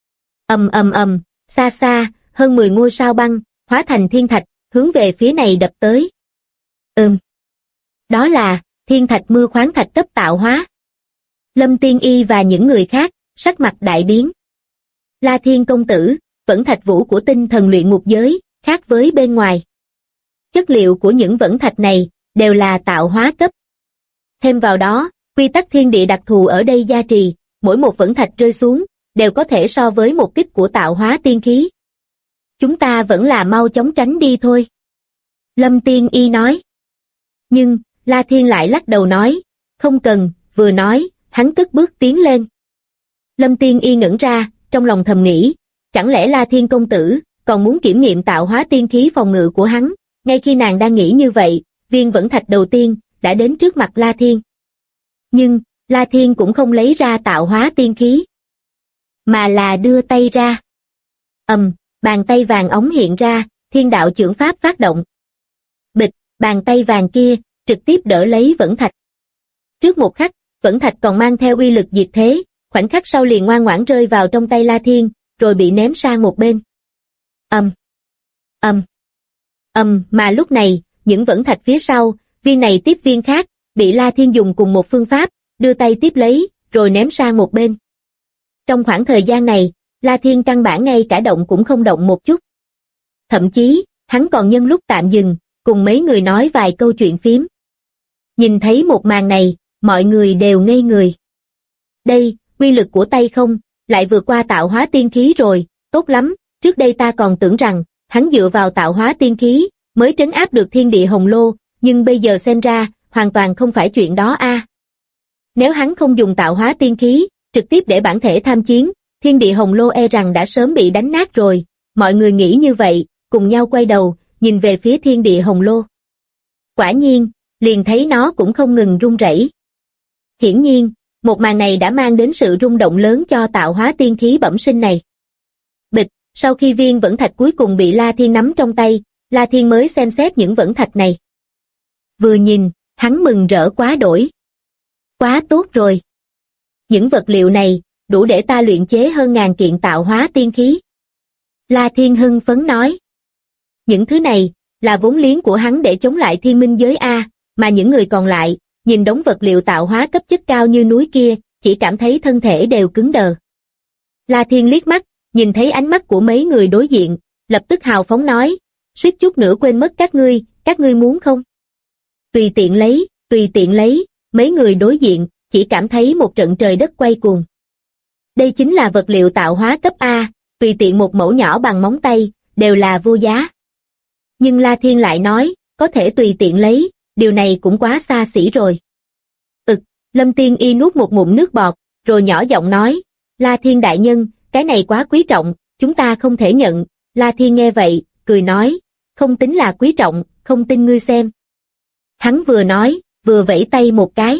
Xa xa, hơn 10 ngôi sao băng, hóa thành thiên thạch, hướng về phía này đập tới. Đó là, thiên thạch mưa khoáng thạch cấp tạo hóa. Lâm Tiên Y và những người khác, sắc mặt đại biến. La Thiên công tử, vẫn thạch vũ của tinh thần luyện ngục giới, khác với bên ngoài. Chất liệu của những vẫn thạch này, đều là tạo hóa cấp. Thêm vào đó, quy tắc thiên địa đặc thù ở đây gia trì, mỗi một vẫn thạch rơi xuống, đều có thể so với một kích của tạo hóa tiên khí. Chúng ta vẫn là mau chóng tránh đi thôi. Lâm Tiên Y nói. Nhưng, La Thiên lại lắc đầu nói, không cần, vừa nói, hắn cất bước tiến lên. Lâm Tiên Y ngẩn ra, trong lòng thầm nghĩ, chẳng lẽ La Thiên công tử, còn muốn kiểm nghiệm tạo hóa tiên khí phòng ngự của hắn, ngay khi nàng đang nghĩ như vậy, viên vẫn thạch đầu tiên, đã đến trước mặt La Thiên. Nhưng, La Thiên cũng không lấy ra tạo hóa tiên khí, mà là đưa tay ra. Bàn tay vàng ống hiện ra, thiên đạo chưởng pháp phát động. Bịch, bàn tay vàng kia, trực tiếp đỡ lấy vẫn thạch. Trước một khắc, vẫn thạch còn mang theo uy lực diệt thế, khoảnh khắc sau liền ngoan ngoãn rơi vào trong tay La Thiên, rồi bị ném sang một bên. Mà lúc này, những vẫn thạch phía sau, viên này tiếp viên khác, bị La Thiên dùng cùng một phương pháp, đưa tay tiếp lấy, rồi ném sang một bên. Trong khoảng thời gian này, La Thiên căn bản ngay cả động cũng không động một chút. Thậm chí, hắn còn nhân lúc tạm dừng, cùng mấy người nói vài câu chuyện phím. Nhìn thấy một màn này, mọi người đều ngây người. Đây, uy lực của tay không, lại vượt qua tạo hóa tiên khí rồi, tốt lắm, trước đây ta còn tưởng rằng, hắn dựa vào tạo hóa tiên khí, mới trấn áp được thiên địa hồng lô, nhưng bây giờ xem ra, hoàn toàn không phải chuyện đó a. Nếu hắn không dùng tạo hóa tiên khí, trực tiếp để bản thể tham chiến, thiên địa hồng lô e rằng đã sớm bị đánh nát rồi. Mọi người nghĩ như vậy, cùng nhau quay đầu, nhìn về phía thiên địa hồng lô. Quả nhiên, liền thấy nó cũng không ngừng rung rẩy. Hiển nhiên, một màn này đã mang đến sự rung động lớn cho tạo hóa tiên khí bẩm sinh này. Bịch, sau khi viên vẫn thạch cuối cùng bị La Thiên nắm trong tay, La Thiên mới xem xét những vẫn thạch này. Vừa nhìn, hắn mừng rỡ quá đổi. Quá tốt rồi. Những vật liệu này, đủ để ta luyện chế hơn ngàn kiện tạo hóa tiên khí. La Thiên hưng phấn nói. Những thứ này, là vốn liếng của hắn để chống lại thiên minh giới A, mà những người còn lại, nhìn đống vật liệu tạo hóa cấp chất cao như núi kia, chỉ cảm thấy thân thể đều cứng đờ. La Thiên liếc mắt, nhìn thấy ánh mắt của mấy người đối diện, lập tức hào phóng nói, suýt chút nữa quên mất các ngươi muốn không? Tùy tiện lấy, mấy người đối diện, chỉ cảm thấy một trận trời đất quay cuồng. Đây chính là vật liệu tạo hóa cấp A, tùy tiện một mẫu nhỏ bằng móng tay, đều là vô giá. Nhưng La Thiên lại nói, có thể tùy tiện lấy, điều này cũng quá xa xỉ rồi. Lâm Tiên Y nuốt một ngụm nước bọt, rồi nhỏ giọng nói, La Thiên đại nhân, cái này quá quý trọng, chúng ta không thể nhận. La Thiên nghe vậy, cười nói, không tính là quý trọng, không tin ngươi xem. Hắn vừa nói, vừa vẫy tay một cái.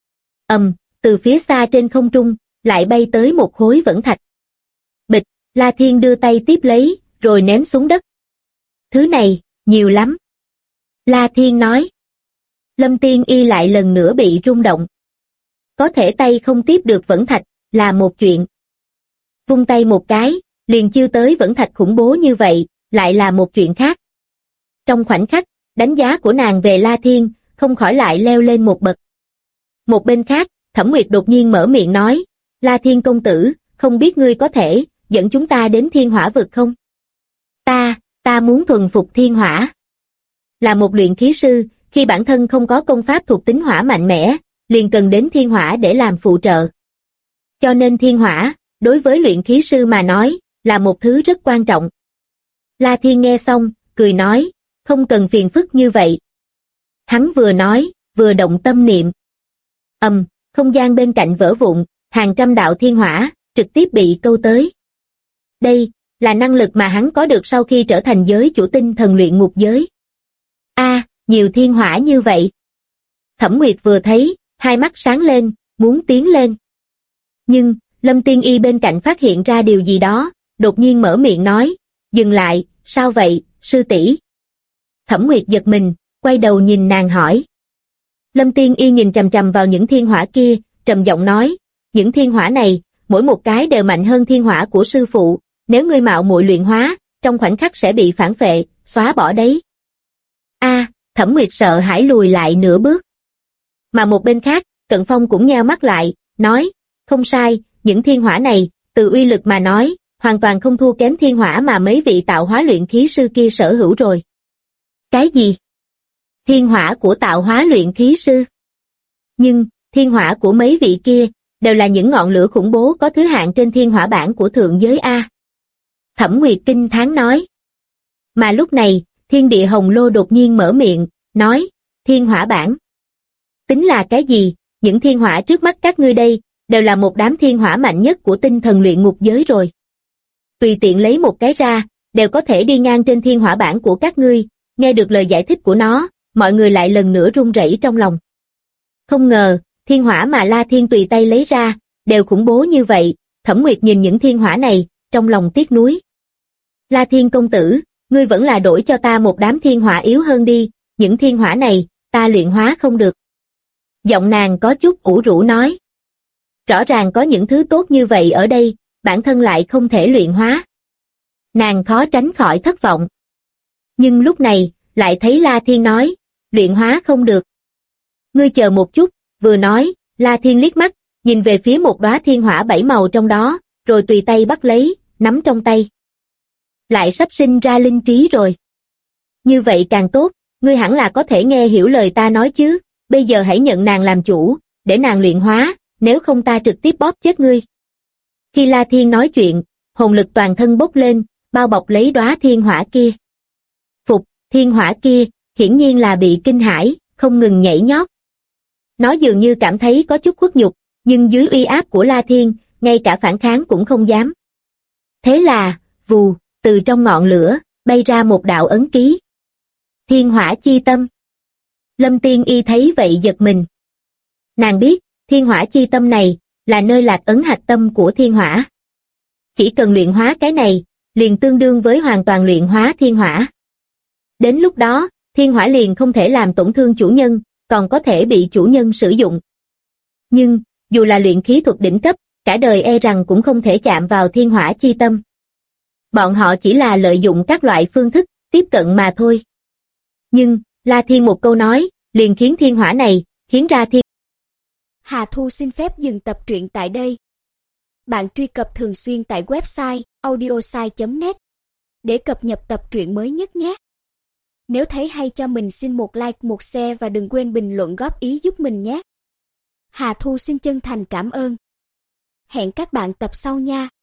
Từ phía xa trên không trung, lại bay tới một khối vẫn thạch. Bịch, La Thiên đưa tay tiếp lấy, rồi ném xuống đất. Thứ này, nhiều lắm. La Thiên nói. Lâm Tiên Y lại lần nữa bị rung động. Có thể tay không tiếp được vẫn thạch, là một chuyện. Vung tay một cái, liền chiêu tới vẫn thạch khủng bố như vậy, lại là một chuyện khác. Trong khoảnh khắc, đánh giá của nàng về La Thiên, không khỏi lại leo lên một bậc. Một bên khác, Thẩm Nguyệt đột nhiên mở miệng nói, La Thiên công tử, không biết ngươi có thể dẫn chúng ta đến thiên hỏa vực không? Ta muốn thuần phục thiên hỏa. Là một luyện khí sư, khi bản thân không có công pháp thuộc tính hỏa mạnh mẽ, liền cần đến thiên hỏa để làm phụ trợ. Cho nên thiên hỏa, đối với luyện khí sư mà nói, là một thứ rất quan trọng. La Thiên nghe xong, cười nói, không cần phiền phức như vậy. Hắn vừa nói, vừa động tâm niệm. Không gian bên cạnh vỡ vụn, hàng trăm đạo thiên hỏa, trực tiếp bị câu tới. Đây, là năng lực mà hắn có được sau khi trở thành giới chủ tinh thần luyện ngục giới. Nhiều thiên hỏa như vậy. Thẩm Nguyệt vừa thấy, hai mắt sáng lên, muốn tiến lên. Nhưng, Lâm Tiên Y bên cạnh phát hiện ra điều gì đó, đột nhiên mở miệng nói, dừng lại, sao vậy, sư tỷ? Thẩm Nguyệt giật mình, quay đầu nhìn nàng hỏi. Lâm Tiên Y nhìn chằm chằm vào những thiên hỏa kia, trầm giọng nói, những thiên hỏa này, mỗi một cái đều mạnh hơn thiên hỏa của sư phụ, nếu ngươi mạo muội luyện hóa, trong khoảnh khắc sẽ bị phản phệ, xóa bỏ đấy. Thẩm Nguyệt sợ hãi lùi lại nửa bước. Mà một bên khác, Cận Phong cũng nheo mắt lại, nói, không sai, những thiên hỏa này, từ uy lực mà nói, hoàn toàn không thua kém thiên hỏa mà mấy vị tạo hóa luyện khí sư kia sở hữu rồi. Cái gì? Thiên hỏa của tạo hóa luyện khí sư? Nhưng, thiên hỏa của mấy vị kia, đều là những ngọn lửa khủng bố có thứ hạng trên thiên hỏa bảng của thượng giới A. Thẩm Nguyệt kinh thán nói. Mà lúc này, thiên địa hồng lô đột nhiên mở miệng, nói, thiên hỏa bảng. Tính là cái gì, những thiên hỏa trước mắt các ngươi đây, đều là một đám thiên hỏa mạnh nhất của tinh thần luyện ngục giới rồi. Tùy tiện lấy một cái ra, đều có thể đi ngang trên thiên hỏa bảng của các ngươi, nghe được lời giải thích của nó, mọi người lại lần nữa run rẩy trong lòng. Không ngờ, thiên hỏa mà La Thiên tùy tay lấy ra, đều khủng bố như vậy, Thẩm Nguyệt nhìn những thiên hỏa này, trong lòng tiếc nuối. La Thiên công tử, ngươi vẫn là đổi cho ta một đám thiên hỏa yếu hơn đi, những thiên hỏa này, ta luyện hóa không được. Giọng nàng có chút ủ rũ nói. Rõ ràng có những thứ tốt như vậy ở đây, bản thân lại không thể luyện hóa. Nàng khó tránh khỏi thất vọng. Nhưng lúc này, lại thấy La Thiên nói, luyện hóa không được. Ngươi chờ một chút, vừa nói, La Thiên liếc mắt, nhìn về phía một đóa thiên hỏa 7 màu trong đó, rồi tùy tay bắt lấy, nắm trong tay. Lại sắp sinh ra linh trí rồi. Như vậy càng tốt, ngươi hẳn là có thể nghe hiểu lời ta nói chứ, bây giờ hãy nhận nàng làm chủ, để nàng luyện hóa, nếu không ta trực tiếp bóp chết ngươi. Khi La Thiên nói chuyện, hồn lực toàn thân bốc lên, bao bọc lấy đóa thiên hỏa kia. Phục, thiên hỏa kia, hiển nhiên là bị kinh hãi, không ngừng nhảy nhót. Nó dường như cảm thấy có chút khuất nhục, nhưng dưới uy áp của La Thiên, ngay cả phản kháng cũng không dám. Thế là, vù, từ trong ngọn lửa, bay ra một đạo ấn ký. Thiên hỏa chi tâm. Lâm Tiên Y thấy vậy giật mình. Nàng biết, thiên hỏa chi tâm này, là nơi lạc ấn hạch tâm của thiên hỏa. Chỉ cần luyện hóa cái này, liền tương đương với hoàn toàn luyện hóa thiên hỏa. Đến lúc đó, thiên hỏa liền không thể làm tổn thương chủ nhân, còn có thể bị chủ nhân sử dụng. Nhưng, dù là luyện khí thuật đỉnh cấp, cả đời e rằng cũng không thể chạm vào thiên hỏa chi tâm. Bọn họ chỉ là lợi dụng các loại phương thức, tiếp cận mà thôi. Nhưng, La Thiên một câu nói, liền khiến thiên hỏa này, khiến ra thiên. Hà Thu xin phép dừng tập truyện tại đây. Bạn truy cập thường xuyên tại website audiosai.net để cập nhật tập truyện mới nhất nhé. Nếu thấy hay cho mình xin một like, một share và đừng quên bình luận góp ý giúp mình nhé. Hà Thu xin chân thành cảm ơn. Hẹn các bạn tập sau nha.